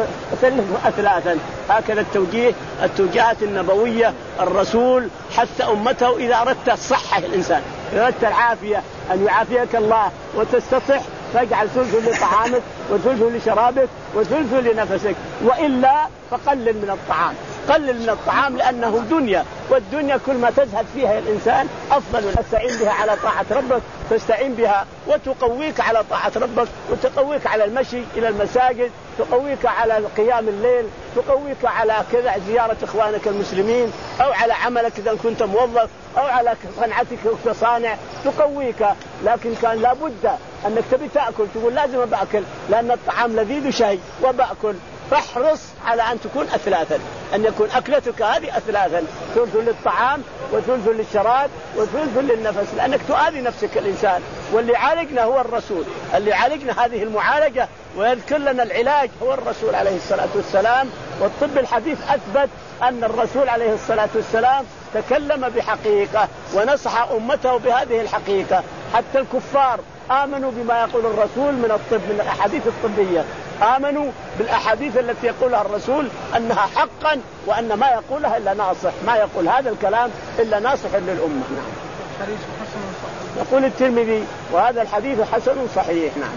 ثلاثا هكذا التوجيه، التوجيهات النبوية. الرسول حث أمته إذا أردت الصحة الإنسان، إذا أردت العافية أن يعافيك الله وتستطيع، فاجعل ثلث لطعامك وثلث لشرابك وثلث لنفسك، وإلا فقلل من الطعام، قلل من الطعام لأنه دنيا، والدنيا كل ما تزهد فيها الإنسان أفضل. تستعين بها على طاعة ربك، تستعين بها وتقويك على طاعة ربك، وتقويك على المشي إلى المساجد، تقويك على قيام الليل، تقويك على كذا زيارة إخوانك المسلمين، أو على عملك إذا كنت موظف، أو على صنعتك كصانع تقويك. لكن كان لابد أنك تبي تأكل، تقول لازم أبأكل لأن الطعام لذيذ شيء وبأكل، فاحرص على أن تكون أثلاثا، أن يكون أكلتك هذه أثلاثا، ثلث للطعام وثلث للشراب وثلث للنفس، لأنك تؤذي نفسك الإنسان. واللي عالجنا هو الرسول، اللي عالجنا هذه المعالجة ويذكر لنا العلاج هو الرسول عليه الصلاة والسلام. والطب الحديث أثبت أن الرسول عليه الصلاة والسلام تكلم بحقيقة ونصح أمته بهذه الحقيقة. حتى الكفار آمنوا بما يقول الرسول من الطب، من الأحاديث الطبية، آمنوا بالأحاديث التي يقولها الرسول أنها حقا، وأن ما يقولها إلا ناصح، ما يقول هذا الكلام إلا ناصح للأمة. نعم. يقول الترمذي وهذا الحديث حسن صحيح. نعم.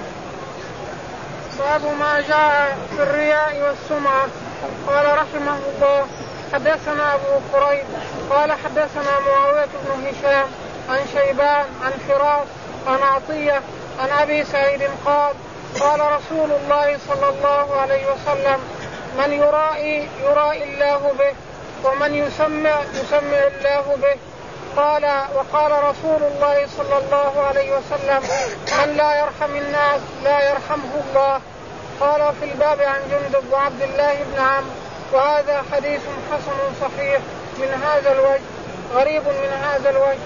باب ما جاء في الرياء والسمعة. قال رحمه الله حدثنا أبو قريب قال حدثنا معاوية بن هشام عن شيبان عن فراس عن عطية عن أبي سعيد قال قال رسول الله صلى الله عليه وسلم من يرائي يرائي الله به، ومن يسمع يسمع الله به. قال وقال رسول الله صلى الله عليه وسلم من لا يرحم الناس لا يرحمه الله. قال في الباب عن جندب وعبد الله بن عمرو. وهذا حديث حسن صحيح من هذا الوجه، غريب من هذا الوجه.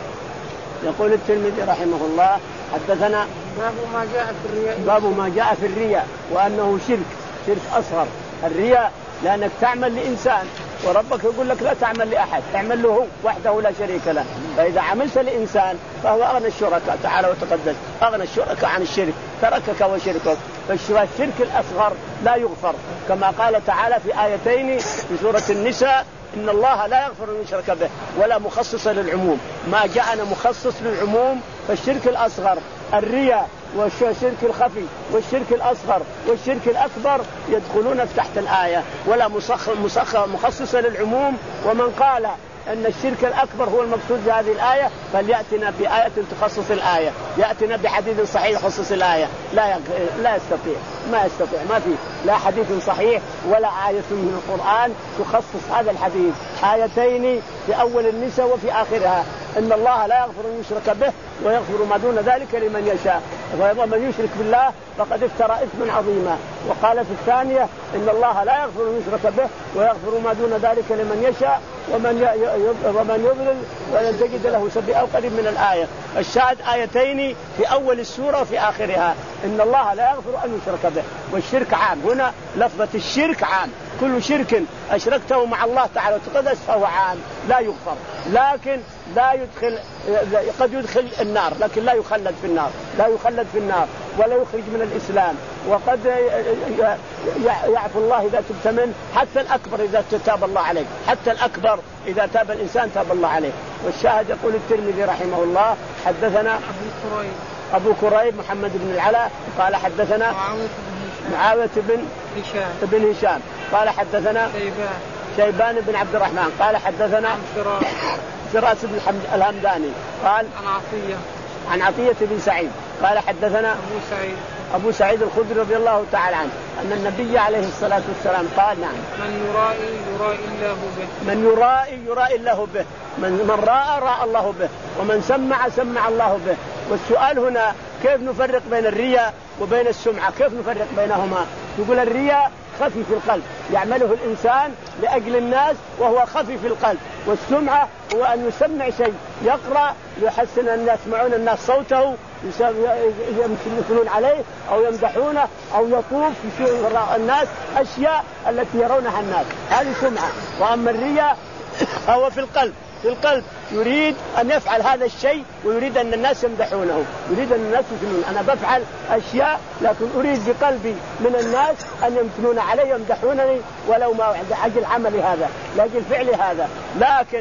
يقول الترمذي رحمه الله حدثنا باب ما جاء في الرياء، باب ما جاء في الرياء وأنه شرك، شرك أصغر. الرياء لأنك تعمل لإنسان وربك يقول لك لا تعمل لأحد، تعمل له وحده لا شريك له. فإذا عملت لإنسان فهو أغنى الشركاء، تعالى وتقدس، أغنى الشركاء عن الشرك، تركك وشركك. فالشرك الأصغر لا يغفر، كما قال تعالى في آيتين في سورة النساء إن الله لا يغفر أن يشرك به ولا مخصص للعموم. ما جاءنا مخصص للعموم. فالشرك الأصغر الرياء والشرك الخفي والشرك الأصغر والشرك الأكبر يدخلون تحت الآية ولا مخصص للعموم. ومن قال أن الشرك الأكبر هو المقصود بهذه الآية فليأتنا بآية تخصص الآية، يأتنا بحديث صحيح يخصص الآية. لا لا يستطيع، ما يستطيع، ما في لا حديث صحيح ولا آية من القرآن تخصص هذا الحديث. آيتين في أول النساء وفي آخرها إن الله لا يغفر أن يشرك به ويغفر ما دون ذلك لمن يشاء، ومن يشرك بالله فقد افترى إثما عظيما. وقال في الثانية إن الله لا يغفر أن يشرك به ويغفر ما دون ذلك لمن يشاء ومن ومن يضلل ولن تجد له سبيلا، أو قريب من الآية. الشاهد آيتين في أول السورة وفي آخرها إن الله لا يغفر أن يشرك به، والشرك عام. هنا لفظة الشرك عام، كل شرك أشركته مع الله تعالى وتقدس فهو عام لا يغفر، لكن لا يدخل، قد يدخل النار لكن لا يخلد في النار، لا يخلد في النار. ولا يخرج من الإسلام، وقد يعفو الله إذا تبت منه، حتى الأكبر إذا تاب الله عليه، حتى الأكبر إذا تاب الإنسان تاب الله عليه. والشاهد يقول الترمذي رحمه الله حدثنا أبو كريب محمد بن العلاء قال حدثنا معاوية بن هشام بن هشام قال حدثنا شيبان شيبان بن عبد الرحمن قال حدثنا فراس بن الهمداني قال عن عطية عن عطية بن سعيد قال حدثنا أبو سعيد أبو سعيد الخدري رضي الله تعالى عنه أن النبي عليه الصلاة والسلام قال نعم من يرائي يرائي الله به من يرائي يرائي الله به من, من رأى رأى الله به ومن سمع سمع الله به. والسؤال هنا كيف نفرق بين الرياء وبين السمعة؟ كيف نفرق بينهما؟ يقول الرياء خفي في القلب يعمله الإنسان لأجل الناس وهو خفي في القلب، والسمعة هو أن يسمع شيء يقرأ يحسن أن يسمعون الناس صوته يمثلون عليه أو يمدحونه أو يطوف يشوف الناس أشياء التي يرونها الناس، هذه سمعة. وأما الرياء هو في القلب في القلب يريد أن يفعل هذا الشيء ويريد أن الناس يمدحونه، يريد أن الناس يمدحونه. أنا بفعل أشياء لكن أريد بقلبي من الناس أن يمدحون علي يمدحونني ولو ما أجل عملي هذا لأجل فعلي هذا. لكن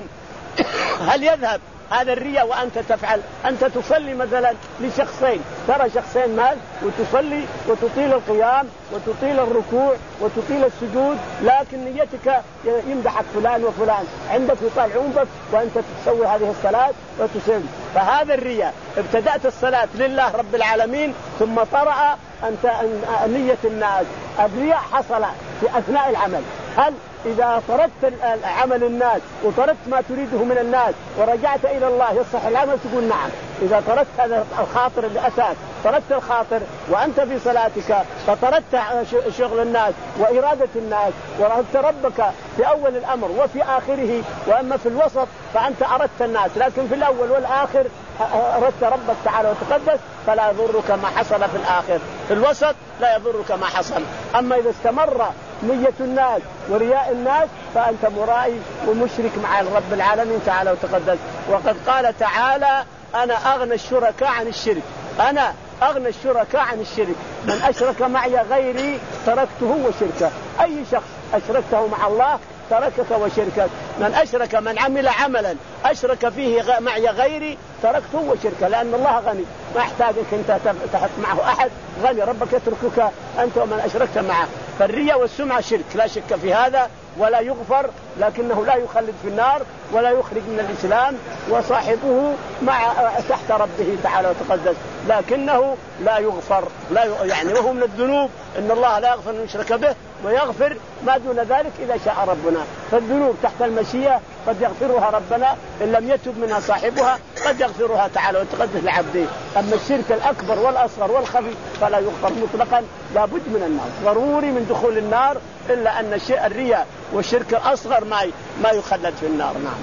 هل يذهب هذا الرياء وأنت تفعل؟ أنت تصلي مثلا لشخصين، ترى شخصين مال وتصلي وتطيل القيام وتطيل الركوع وتطيل السجود، لكن نيتك يمدحك فلان وفلان، عندك يطالعون بك وأنت تسوي هذه الصلاة وتسلم. فهذا الرياء ابتدأت الصلاة لله رب العالمين ثم طرأ أنت نية الناس. الرياء حصل في أثناء العمل. هل إذا طردت عمل الناس وطردت ما تريده من الناس ورجعت إلى الله يصح العمل؟ تقول نعم. إذا طردت هذا الخاطر اللي أتاك، طردت الخاطر وأنت في صلاتك، فطردت شغل الناس وإرادة الناس وأردت ربك في أول الأمر وفي آخره، وأما في الوسط فأنت أردت الناس، لكن في الأول والآخر أردت ربك تعالى وتقدس، فلا يضرك ما حصل في الآخر. في الوسط لا يضرك ما حصل. أما إذا استمر نية الناس ورياء الناس فأنت مرائي ومشرك مع رب العالمين تعالى وتقدس. وقد قال تعالى أنا أغنى الشركاء عن الشرك، أنا أغنى الشركاء عن الشرك، من أشرك معي غيري تركته وشركه. أي شخص أشركته مع الله تركك وشركك. من أشرك من عمل عملا أشرك فيه معي غيري تركته وشركه، لأن الله غني ما يحتاجك أنت تحط معه أحد، غني ربك يتركك أنت ومن أشركت معه. فالرياء والسمعة شرك لا شك في هذا، ولا يغفر، لكنه لا يخلد في النار ولا يخرج من الإسلام، وصاحبه مع تحت ربه تعالى وتقدس، لكنه لا يغفر لا ي... يعني وهو من الذنوب إن الله لا يغفر أن يشرك به ويغفر ما دون ذلك إذا شاء ربنا. فالذنوب تحت المشيئة قد يغفرها ربنا إن لم يتب منها صاحبها، قد يغفرها تعالى وتقدس لعبده. أما الشرك الأكبر والأصغر والخفي فلا يغفر مطلقا، لابد من النار، ضروري من دخول النار، إلا أن الشيء الرياء والشرك الأصغر ما ما يخلد في النار. نعم.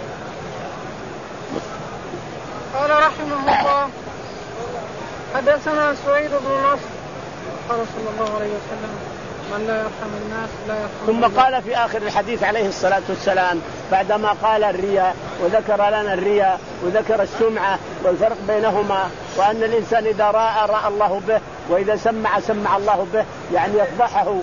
قال رحمه الله حدثنا سويد بن نصر قال صلى الله عليه وسلم من لا يرحم الناس لا يرحم ثم الله. قال في آخر الحديث عليه الصلاة والسلام بعدما قال الرياء وذكر لنا الرياء وذكر السمعة والفرق بينهما، وأن الإنسان إذا رأى رأى الله به، وإذا سمع سمع الله به، يعني يفضحه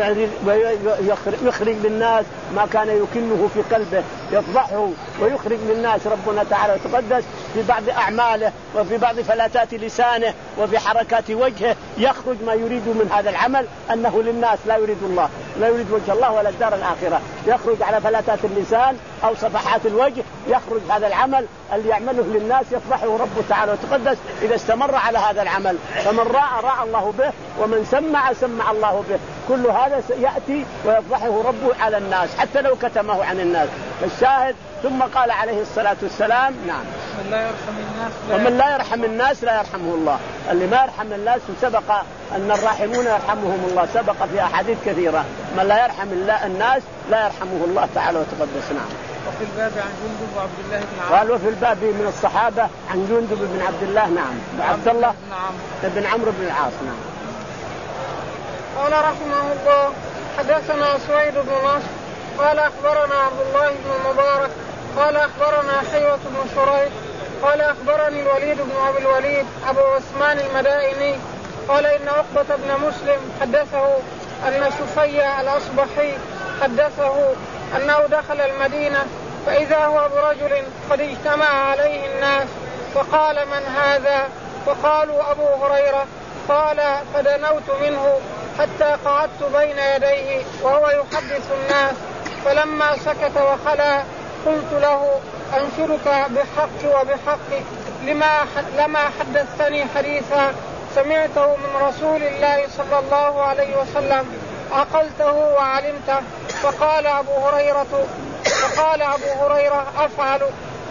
ويخرج للناس ما كان يكنه في قلبه، يفضحه ويخرج للناس ربنا تعالى وتقدس في بعض أعماله وفي بعض فلاتات لسانه وفي حركات وجهه، يخرج ما يريد من هذا العمل أنه للناس لا يريد الله، لا يريد وجه الله ولا الدار الآخرة، يخرج على فلاتات اللسان أو صفحات الوجه، يخرج هذا العمل اللي يعمله للناس يفضحه ربه تعالى وتقدس إذا استمر على هذا العمل. فمن رأى رأى الله به، ومن سمع سمع الله به، كل هذا يأتي ويفضحه ربه على الناس حتى لو كتمه عن الناس. الشاهد ثم قال عليه الصلاة والسلام نعم من لا يرحم الناس لا ومن لا يرحم الناس لا يرحمه الله. اللي ما يرحم الناس سبق أن الراحمون يرحمهم الله، سبق في أحاديث كثيرة من لا يرحم الله الناس لا يرحمه الله تعالى وتقدس. نعم. وفي الباب عن جندب وعبد الله بن عمرو قال وفي الباب من الصحابة عن جندب بن عبد الله نعم عبد الله بن عمرو بن العاص. نعم. قال رحمه الله حدثنا سويد بن نصر قال أخبرنا عبد الله بن المبارك قال أخبرنا حيوة بن شريح قال أخبرني الوليد بن أبي الوليد أبو عثمان المدائني قال إن عقبة بن مسلم حدثه أن شفيع الأصبحي حدثه أنه دخل المدينة فإذا هو برجل قد اجتمع عليه الناس فقال من هذا؟ فقالوا أبو هريرة. قال فدنوت منه حتى قعدت بين يديه وهو يحدث الناس، فلما سكت وخلا قلت له أنشرك بحق وبحق لما لما حدثتني حديثا سمعته من رسول الله صلى الله عليه وسلم عقلته وعلمته. فقال أبو هريرة فقال أبو هريرة أفعل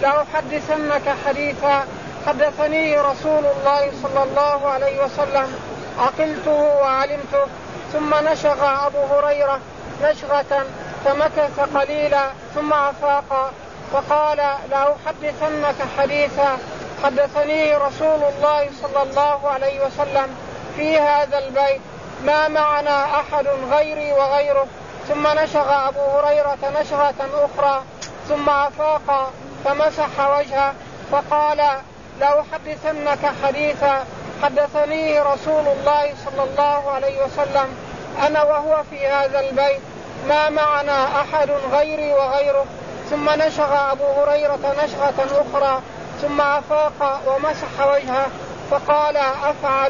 لأحدثنك حديثا حدثني رسول الله صلى الله عليه وسلم عقلته وعلمته. ثم نشغ أبو هريرة نشغة فمكث قليلا ثم أفاق فقال لأحدثنك حديثا حدثني رسول الله صلى الله عليه وسلم في هذا البيت ما معنا أحد غيري وغيره. ثم نشغ أبو هريرة نشغة أخرى ثم أفاق فمسح وجهه فقال لأحدثنك حديثا حدثني رسول الله صلى الله عليه وسلم أنا وهو في هذا البيت ما معنا أحد غيري وغيره. ثم نشغ أبو هريرة نشغة أخرى ثم أفاق ومسح وجهه فقال أفعل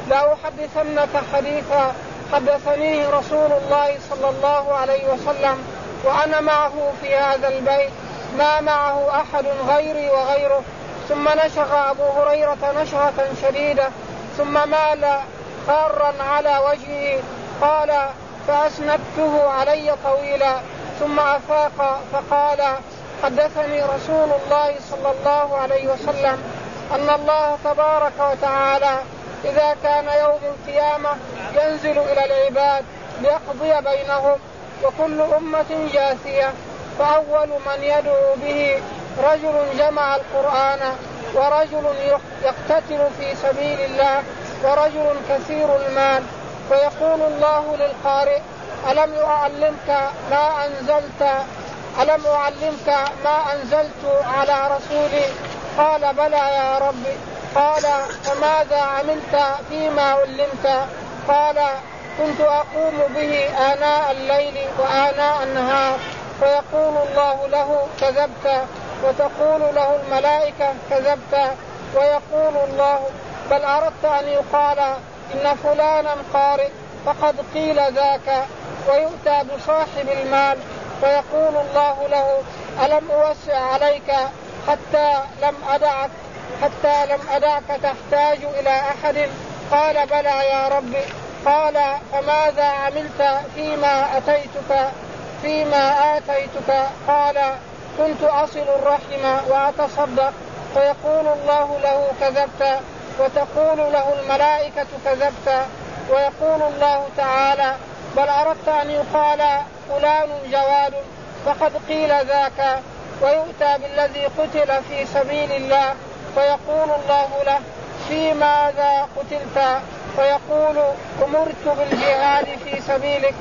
لأحدثنك حديثا حدثني رسول الله صلى الله عليه وسلم وأنا معه في هذا البيت ما معه أحد غيري وغيره. ثم نشغ أبو هريرة نشغة شديدة ثم مال خارا على وجهه قال فأسندته علي طويلا ثم أفاق فقال حدثني رسول الله صلى الله عليه وسلم أن الله تبارك وتعالى إذا كان يوم القيامة ينزل إلى العباد ليقضي بينهم وكل أمة جاثية، فأول من يدعو به رجل جمع القرآن ورجل يقتتل في سبيل الله ورجل كثير المال، فيقول الله للقارئ ألم أعلمك ما أنزلت ألم أعلمك ما أنزلت على رسولي؟ قال بلى يا ربي. قال فماذا عملت فيما علمت؟ قال كنت أقوم به آناء الليل وآناء النهار، فيقول الله له كذبت، وتقول له الملائكة كذبت، ويقول الله بل أردت أن يقال إن فلانا قارئ فقد قيل ذاك، ويؤتى بصاحب المال فيقول الله له ألم أوسع عليك حتى لم أدعك حتى لم أدعك تحتاج إلى أحد؟ قال بلى يا ربي. قال فماذا عملت فيما أتيتك فيما آتيتك؟ قال كنت أصل الرحم وأتصدق، فيقول الله له كذبت، وتقول له الملائكة كذبت، ويقول الله تعالى بل أردت أن يقال فلان جواد فقد قيل ذاك، ويؤتى بالذي قتل في سبيل الله فيقول الله له في ماذا قتلت؟ فيقول أمرت بالجهاد في سبيلك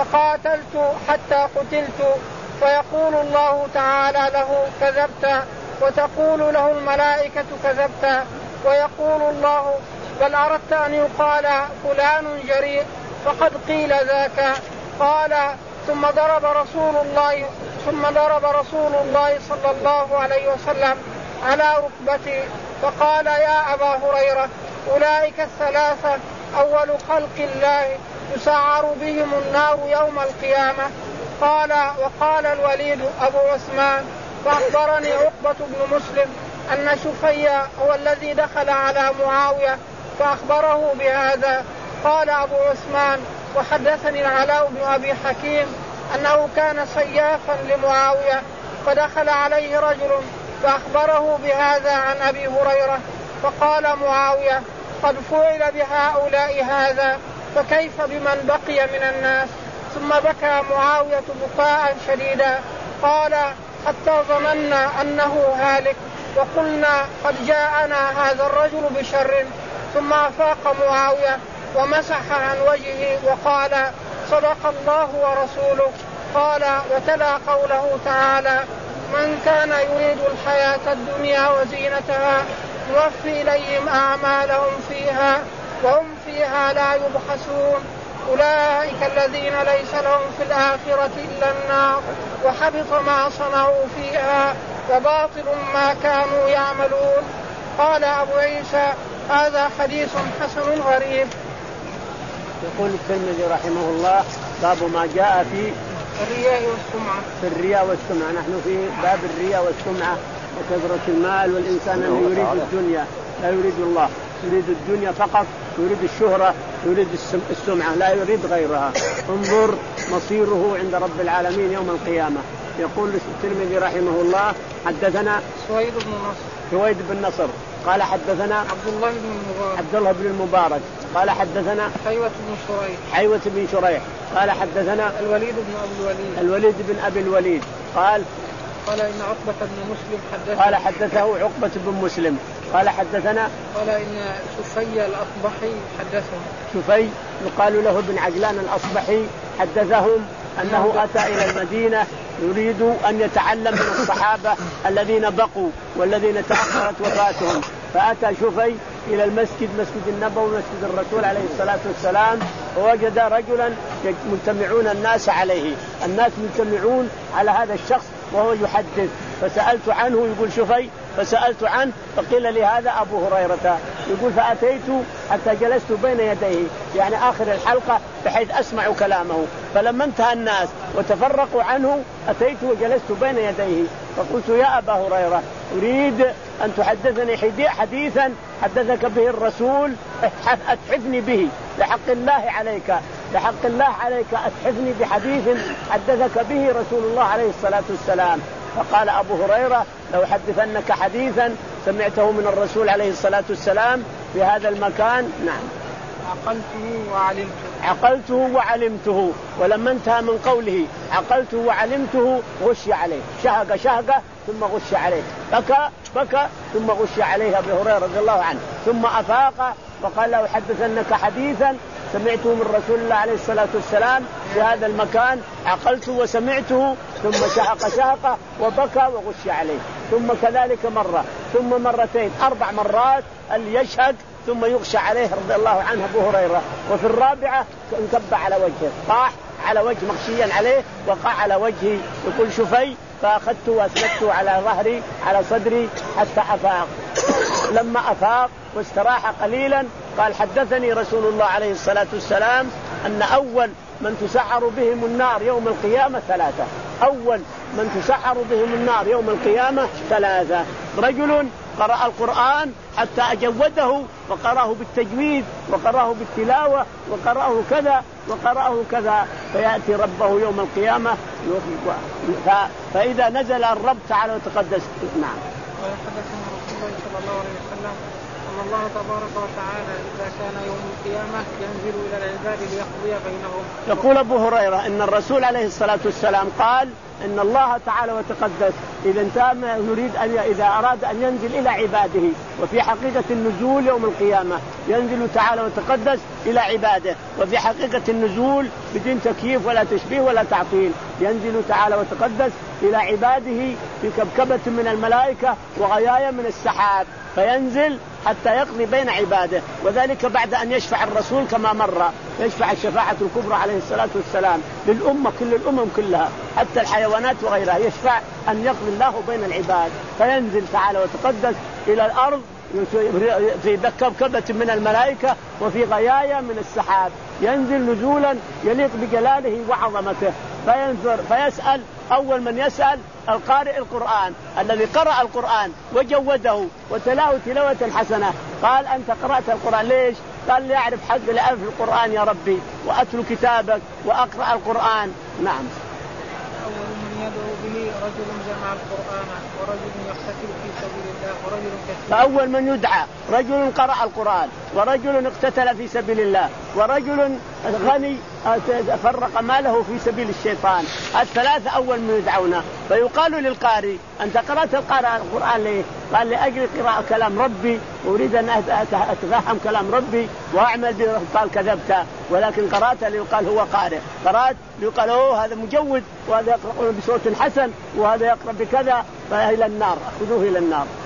فقاتلت حتى قتلت، فيقول الله تعالى له كذبت، وتقول له الملائكة كذبت، ويقول الله بل أردت أن يقال فلان جريء فقد قيل ذاك. قال ثم ضرب رسول الله ثم ضرب رسول الله صلى الله عليه وسلم على ركبتي فقال يا أبا هريرة أولئك الثلاثة أول خلق الله يسعر بهم النار يوم القيامة. قال وقال الوليد أبو عثمان فأخبرني عقبة بن مسلم أن شفيع هو الذي دخل على معاوية فأخبره بهذا. قال أبو عثمان وحدثني العلاء بن أبي حكيم أنه كان صيافا لمعاوية فدخل عليه رجل فأخبره بهذا عن أبي هريرة، فقال معاوية قد فعل بهؤلاء هذا فكيف بمن بقي من الناس؟ ثم بكى معاوية بكاء شديدا. قال حتى ظننا أنه هالك وقلنا قد جاءنا هذا الرجل بشر. ثم أفاق معاوية ومسح عن وجهه وقال صدق الله ورسوله. قال وتلا قوله تعالى من كان يريد الحياة الدنيا وزينتها نوفي إليهم أعمالهم فيها وهم فيها لا يبخسون أولئك الذين ليس لهم في الآخرة إلا النار وحبط ما صنعوا فيها وباطل ما كانوا يعملون. قال أبو عيسى هذا حديث حسن غريب. يقول الترمذي رحمه الله باب ما جاء في الرياء والسمعة. في الرياء والسمعة. نحن في باب الرياء والسمعة وكثرة المال، والإنسان الذي يريد الدنيا لا يريد الله، يريد الدنيا فقط، يريد الشهرة، يريد السمعة، لا يريد غيرها. انظر مصيره عند رب العالمين يوم القيامة. يقول الترمذي رحمه الله حدثنا سويد بن نصر سويد بن نصر قال حدثنا عبد الله بن المبارك عبد الله بن المبارك قال حدثنا حيوة بن شريح حيوة بن شريح قال حدثنا الوليد بن أبي الوليد الوليد بن أبي الوليد قال قال إن عقبة بن مسلم حدثه قال حدثه عقبة بن مسلم قال حدثنا قال إن شفي الأصبحي حدثه شفي يقال له بن عجلان الأصبحي حدثهم أنه أتى إلى المدينة يريد أن يتعلم من الصحابة الذين بقوا والذين تأخرت وفاتهم، فأتى شفي إلى المسجد مسجد النبوي مسجد الرسول عليه الصلاة والسلام، ووجد رجلا مجتمعون الناس عليه، الناس مجتمعون على هذا الشخص وهو يحدث، فسألت عنه يقول شفي، فسألت عنه فقيل لي هذا أبو هريرة. يقول فأتيت حتى جلست بين يديه يعني آخر الحلقة بحيث أسمع كلامه، فلما انتهى الناس وتفرقوا عنه أتيت وجلست بين يديه فقلت يا أبا هريرة أريد أن تحدثني حديثا حدثك به الرسول أتحفني به لحق الله عليك لحق الله عليك أتحفني بحديث حدثك به رسول الله عليه الصلاة والسلام. فقال أبو هريرة لو حدثنك حديثا سمعته من الرسول عليه الصلاة والسلام في هذا المكان. نعم عقلته وعلمته عقلته وعلمته. ولما انتهى من قوله عقلته وعلمته غشي عليه، شهق شهقة ثم غشي عليه، بكى بكى ثم غشي عليه أبو هريرة رضي الله عنه، ثم أفاق وقال لو حدثنك حديثا سمعته من رسول الله عليه الصلاة والسلام في هذا المكان عقلته وسمعته، ثم شهق شهقة وبكى وغشي عليه، ثم كذلك مرة ثم مرتين أربع مرات اللي يشهق ثم يغشى عليه رضي الله عنه أبو هريرة. وفي الرابعة انكب على وجهه، طاح على وجه مغشيا عليه وقع على وجهي. يقول شفي فأخذته وأسندته على ظهري على صدري حتى أفاق. لما أفاق واستراح قليلا قال حدثني رسول الله عليه الصلاة والسلام أن أول من تسعر بهم النار يوم القيامة ثلاثة. أول من تسعر بهم النار يوم القيامة ثلاثة: رجل قرأ القرآن حتى أجوده وقرأه بالتجويد وقرأه بالتلاوة وقرأه كذا وقرأه كذا، فيأتي ربه يوم القيامة فإذا نزل الرب تعالى وتقدس. نعم. وحدثنا رسول الله صلى الله عليه وسلم أن الله تبارك وتعالى إذا كان يوم القيامة ينزل إلى العباد ليقضي بينهم. يقول أبو هريرة إن الرسول عليه الصلاة والسلام قال إن الله تعالى وتقدس إذا انتهى يريد أن إذا أراد أن ينزل إلى عباده، وفي حقيقة النزول يوم القيامة ينزل تعالى وتقدس إلى عباده، وفي حقيقة النزول بدون تكييف ولا تشبيه ولا تعطيل، ينزل تعالى وتقدس إلى عباده في كبكبة من الملائكة وغيايا من السحاب، فينزل حتى يقضي بين عباده، وذلك بعد أن يشفع الرسول كما مر، يشفع الشفاعة الكبرى عليه الصلاة والسلام للأمة كل الأمم كلها حتى الحيوانات وغيرها، يشفع أن يقضي الله بين العباد، فينزل تعالى وتقدس إلى الأرض في كبكبة من الملائكة وفي غيايا من السحاب، ينزل نزولا يليق بجلاله وعظمته، فينظر فيسأل أول من يسأل القارئ القرآن الذي قرأ القرآن وجوده وتلاه تلاوة حسنة. قال أنت قرأت القرآن ليش؟ قال لي أعرف حق الألف في القرآن يا ربي وأتلو كتابك وأقرأ القرآن. نعم. أول من يدعو به رجل جمع القرآن ورجل يقتتل في سبيل الله ورجل كثير. فأول من يدعى رجل قرأ القرآن ورجل اقتتل في سبيل الله ورجل غني فرق ماله في سبيل الشيطان، الثلاثة أول من يدعونه. فيقال للقارئ أنت قرأت القرآن ليه؟ قال لأجل قراءة كلام ربي أريد أن أتفهم كلام ربي وأعمل به. قال كذبت، ولكن قرأت ليقال هو قارئ، قرأت ليقال هو هذا مجود وهذا يقرأ بصوت حسن وهذا يقرأ بكذا، فإلى النار أخذوه إلى النار.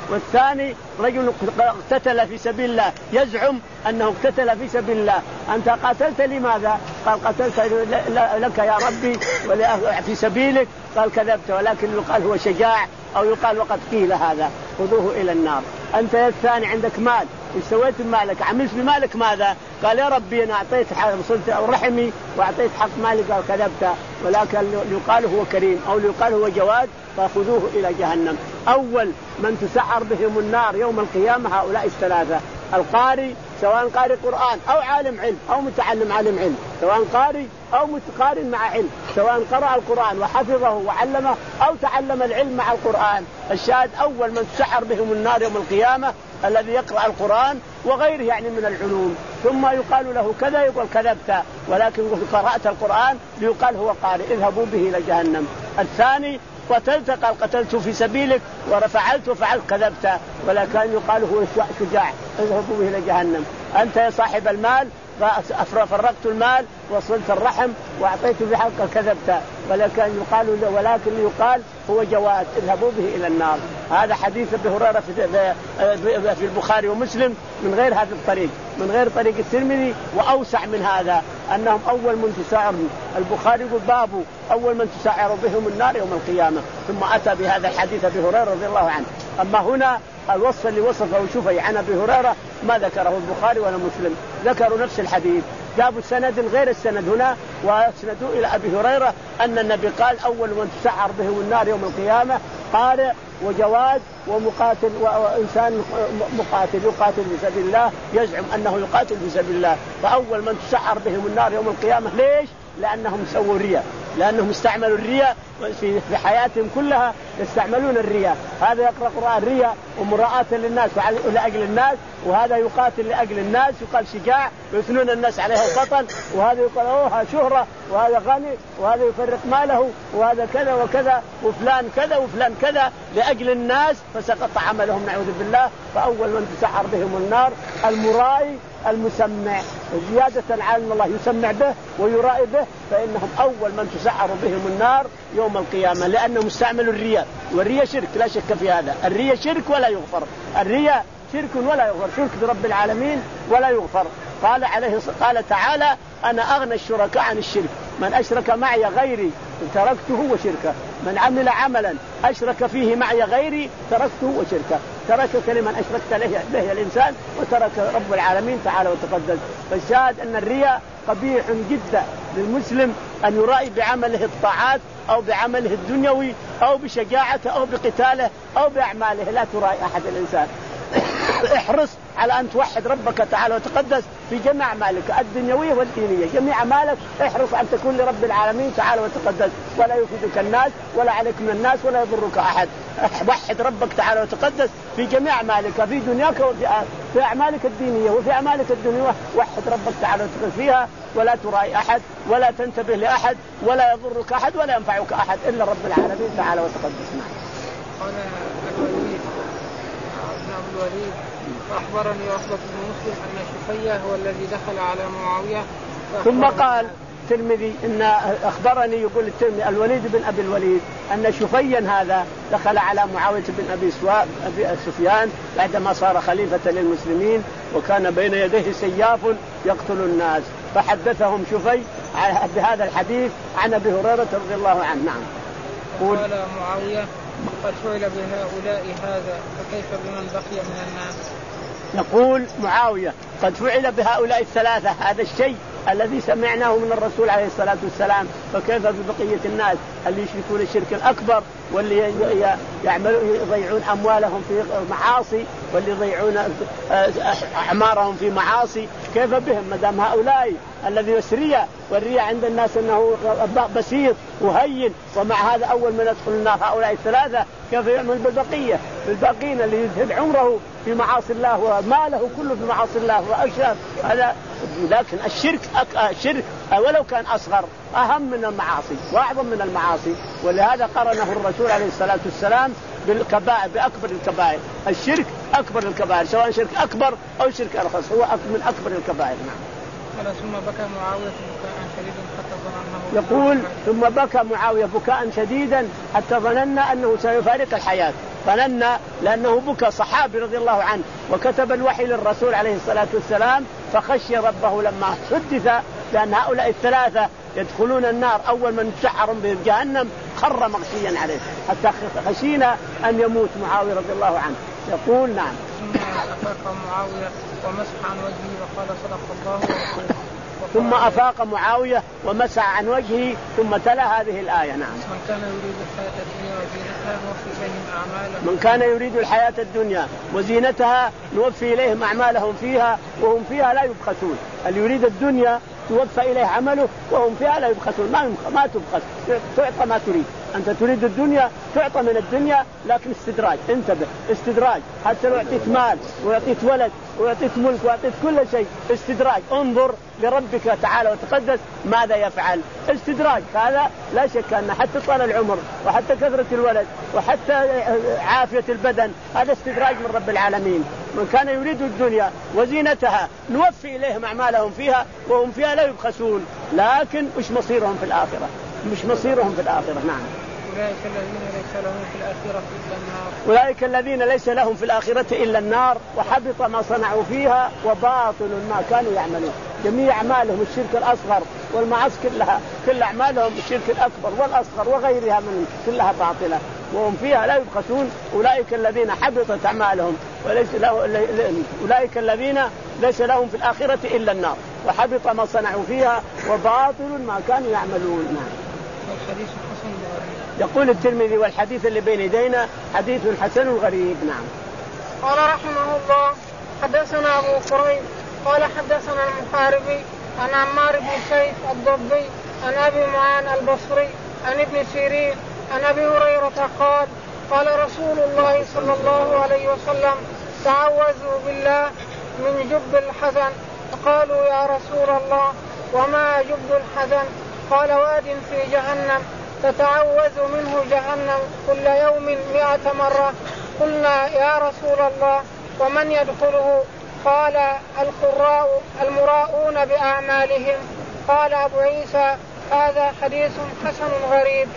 والثاني رجل اقتتل في سبيل الله يزعم أنه اقتتل في سبيل الله. أنت قاتلت لماذا؟ قال قتلت لك يا ربي في سبيلك. قال كذبت، ولكن يقال هو شجاع أو يقال وقد قيل هذا، خذوه إلى النار. أنت يا الثاني عندك مال، إيش سويت بمالك؟ عملت بمالك ماذا؟ قال يا ربي أنا أعطيت وصلت رحمي وأعطيت حق مالي. قال كذبت، ولكن يقال هو كريم أو يقال هو جواد، فخذوه إلى جهنم. أول من تسعر بهم النار يوم القيامة هؤلاء الثلاثة: القارئ سواء قارئ قرآن أو عالم علم أو متعلم عالم علم، سواء قارئ أو متقارن مع علم، سواء قرأ القرآن وحفظه وعلمه أو تعلم العلم مع القرآن. الشاهد أول من تسعر بهم النار يوم القيامة الذي يقرأ القرآن وغيره يعني من العلوم، ثم يقال له كذا يقول كذبت، ولكن قرأت القرآن ليقال هو قارئ، اذهبوا به إلى جهنم. الثاني قتلت، قال قتلت في سبيلك ورفعلت وفعلت، كذبت، ولكن يقال هو شجاع، اذهبوا به إلى جهنم. أنت يا صاحب المال فرقت المال وصلت الرحم وأعطيت بحق، كذبت، ولكن يقال ولكن يقال هو جواد، اذهبوا به إلى النار. هذا حديث أبي هريرة في البخاري ومسلم من غير هذا الطريق، من غير طريق الترمذي، وأوسع من هذا أنهم أول من تسعر. البخاري يقول باب أول من تسعر بهم النار يوم القيامة، ثم أتى بهذا الحديث أبي هريرة رضي الله عنه. أما هنا الوصف اللي وصفه شوفي عن أبي هريرة ما ذكره البخاري ولا مسلم، ذكروا نفس الحديث، جابوا سند غير السند هنا واسندوا إلى أبي هريرة أن النبي قال أول من تسعر بهم النار يوم القيامة قارئ وجواد ومقاتل وإنسان مقاتل يقاتل في سبيل الله، يزعم أنه يقاتل في سبيل الله. فأول من تسعر بهم النار يوم القيامة ليش؟ لأنهم سووا الرياء، لأنهم استعملوا الرياء في حياتهم كلها، يستعملون الرياء. هذا يقرأ قرآن رياء ومراءة للناس ولأجل الناس، وهذا يقاتل لأجل الناس يقال شجاع ويثنون الناس عليه بطل، وهذا يقال أوه شهرة، وهذا غني، وهذا يفرق ماله، وهذا كذا وكذا، وفلان كذا وفلان كذا لأجل الناس، فسقط عملهم نعوذ بالله. فأول من تسعر بهم النار المرائي المسمع، زيادة على الله يسمع به ويرائي به، فإنهم أول من تسعر بهم النار يوم القيامة، لأنهم استعملوا الرياء، والرياء شرك لا شك في هذا، الرياء شرك ولا يغفر، الرياء شرك ولا يغفر، شرك برب العالمين ولا يغفر. قال عليه قال تعالى أنا أغنى الشركاء عن الشرك، من أشرك معي غيري تركته وشركه، من عمل عملا أشرك فيه معي غيري تركته وشركه، تركك لمن أشركت له به الإنسان وترك رب العالمين تعالى وتقدس. فالشاهد أن الرياء قبيح جدا للمسلم أن يرائي بعمله الطاعات أو بعمله الدنيوي أو بشجاعته أو بقتاله أو بأعماله، لا ترائي أحد الإنسان. احرص على أن توحد ربك تعالى وتقدس في جميع أعمالك الدنيوية والدينية، جميع أعمالك احرص أن تكون لرب العالمين تعالى وتقدس، ولا يفيدك الناس ولا عليك من الناس ولا يضرك أحد. وحد ربك تعالى وتقدس في جميع أعمالك، في دنياك وفي في أعمالك الدينية وفي أعمالك الدنيوية، وحد ربك تعالى وتقدس فيها، ولا ترائي أحد ولا تنتبه لأحد ولا يضرك أحد ولا ينفعك أحد إلا رب العالمين تعالى وتقدس. قال الوليد ابن الوليد أخبرني عقبة بن مسلم أن شفية هو الذي دخل على معاوية. ثم قال الترمذي إن أخبرني يقول الترمذي الوليد بن أبي الوليد أن شفيا هذا دخل على معاوية بن أبي سفيان بعدما صار خليفة للمسلمين، وكان بين يديه سياف يقتل الناس، فحدثهم شفي بهذا الحديث عن أبي هريرة رضي الله عنه. نعم. قال معاوية قد فعل بهؤلاء هذا فكيف بمن بقي من الناس؟ نقول معاوية قد فعل بهؤلاء الثلاثة هذا الشيء الذي سمعناه من الرسول عليه الصلاة والسلام، فكيف ببقية الناس اللي يشركون الشرك الأكبر واللي يعملوا يضيعون أموالهم في معاصي واللي يضيعون أعمارهم في معاصي، كيف بهم مدام هؤلاء الذي يسرية والرياء عند الناس أنه بسيط وهين، ومع هذا أول من يدخل النار هؤلاء الثلاثة، كيف يعمل بالبقية بالباقين اللي يذهب عمره في معاصي الله وماله كله في معاصي الله وأشهر هذا. لكن الشرك أك... الشرك ولو كان أصغر أهم من المعاصي وأعظم من المعاصي، ولهذا قرنه الرسول عليه الصلاة والسلام بالكبائر بأكبر الكبائر. الشرك أكبر الكبائر سواء شرك أكبر أو شرك أرخص، هو من أكبر الكبائر. نعم. ثم بكى معاوية بكاء شديدا حتى ظننا يقول ثم بكى معاوية بكاء شديدا حتى ظننا أنه سيفارق الحياة، فننى لأنه بكى صحابي رضي الله عنه وكتب الوحي للرسول عليه الصلاة والسلام، فخشي ربه لما حدث بأن هؤلاء الثلاثة يدخلون النار أول من سحر بجهنم خر مغشيا عليه، حتى خشينا أن يموت معاوية رضي الله عنه. يقول نعم. أفاق معاوية ومسح عن وجهه وقال صدق الله ورسوله. ثم أفاق معاوية ومسح عن وجهه ثم تلا هذه الآية. نعم. من كان يريد الحياة الدنيا وزينتها نوفي إليهم أعمالهم. من كان يريد الحياة الدنيا وزينتها نوفي إليهم أعمالهم فيها وهم فيها لا يبخسون. اللي يريد الدنيا توفى إليه عمله وهم فيها لا يبخسون، ما ما تبخس، تعطى ما تريد. أنت تريد الدنيا تعطى من الدنيا، لكن استدراج، انتبه، استدراج. حتى لو أعطيت مال وأعطيت ولد وأعطيت ملك وأعطيت كل شيء استدراج. انظر لربك تعالى وتقدس ماذا يفعل. استدراج هذا لا شك أن حتى طال العمر وحتى كثرة الولد وحتى عافية البدن هذا استدراج من رب العالمين. من كان يريد الدنيا وزينتها نوفي إليهم أعمالهم فيها وهم فيها لا يبخسون. لكن مش مصيرهم في الآخرة، مش مصيرهم في الآخرة. نعم. أولئك الذين ليس لهم في الآخرة إلا النار. أولئك الذين ليس لهم في الآخرة إلا النار وحبط ما صنعوا فيها وباطل ما كانوا يعملون. جميع أعمالهم الشرك الأصغر والمعاصي كلها، كل أعمالهم الشرك الأكبر والأصغر وغيرها من كلها باطلة وهم فيها لا يبخسون. أولئك الذين حبطت أعمالهم وليس له أولئك الذين ليس لهم في الآخرة إلا النار وحبط ما صنعوا فيها وباطل ما كانوا يعملون. نعم. الحديث حسن غريب. يقول الترمذي والحديث اللي بين يدينا حديث حسن غريب. نعم. قال رحمه الله حدثنا أبو كريب قال حدثنا المحاربي عن عمار بن سيف الضبي عن أبي معان البصري عن ابن سيرين عن أبي هريرة قال قال رسول الله صلى الله عليه وسلم تعوذوا بالله من جب الحزن. فقالوا يا رسول الله وما جب الحزن؟ قال واد في جهنم تتعوذ منه جهنم كل يوم مئة مرة. قلنا يا رسول الله ومن يدخله؟ قال القراء المراؤون بأعمالهم. قال أبو عيسى هذا حديث حسن غريب.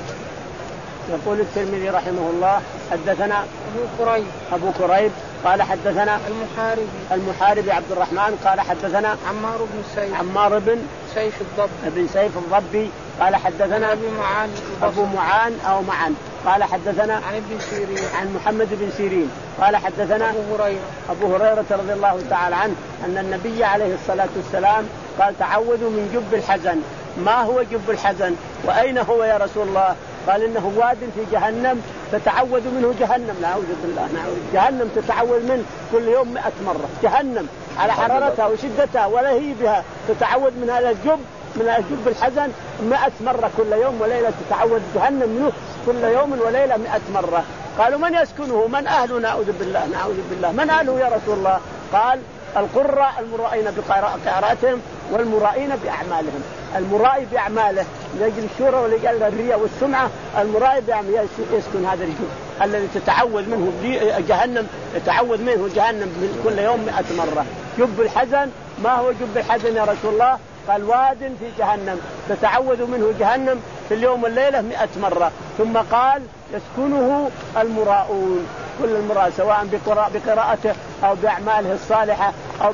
يقول الترمذي رحمه الله حدثنا أبو كريب أبو كريب قال حدثنا المحاربي المحاربي عبد الرحمن قال حدثنا عمار بن سيف عمار بن سيف الضبي بن سيف الضبي قال حدثنا أبي معان أبو معان أو معان قال حدثنا عن ابن سيرين عن محمد بن سيرين قال حدثنا أبو هريرة أبو هريرة رضي الله تعالى عنه أن النبي عليه الصلاة والسلام قال تعوذوا من جب الحزن. ما هو جب الحزن وأين هو يا رسول الله؟ قال إنه واد في جهنم تتعوذ منه جهنم. نعوذ بالله. نعوذ جهنم تتعوذ منه كل يوم مئة مرة. جهنم على حرارتها وشدتها ولهيبها تتعوذ من هذا الجب من الجب الحزن مئة مرة كل يوم وليلة. تتعوذ جهنم منه كل يوم وليلة مئة مرة. قالوا من يسكنه؟ من أهله؟ نعوذ بالله. نعوذ بالله. من أهله يا رسول الله؟ قال القراء المرائين بقراءتهم والمرائين بأعمالهم. المرائي بأعماله لأجل الشهرة ولأجل الرياء والسمعة، المرائي بأعماله يسكن هذا الجب الذي تتعوذ منه جهنم يتعوذ منه جهنم من كل يوم مئة مرة. جب الحزن ما هو جب الحزن يا رسول الله؟ قال واد في جهنم تتعوذ منه جهنم في اليوم والليلة مئة مرة. ثم قال يسكنه المراؤون، كل المراء سواء بقراءته أو بأعماله الصالحة أو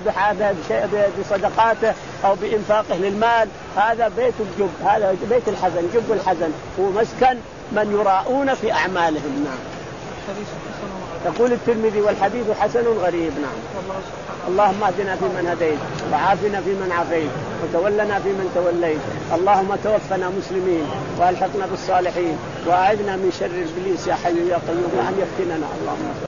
بصدقاته أو بإنفاقه للمال. هذا بيت الجب، هذا بيت الحزن، جب الحزن هو مسكن من يراؤون في أعمالهم. نعم. يقول الترمذي والحديث حسن غريب. نعم. اللهم اهدنا فيمن هديت وعافنا فيمن عافيت وتولنا فيمن توليت. اللهم توفنا مسلمين والحقنا بالصالحين واعذنا من شر ابليس يا حي يا قيوم ان يفتننا. اللهم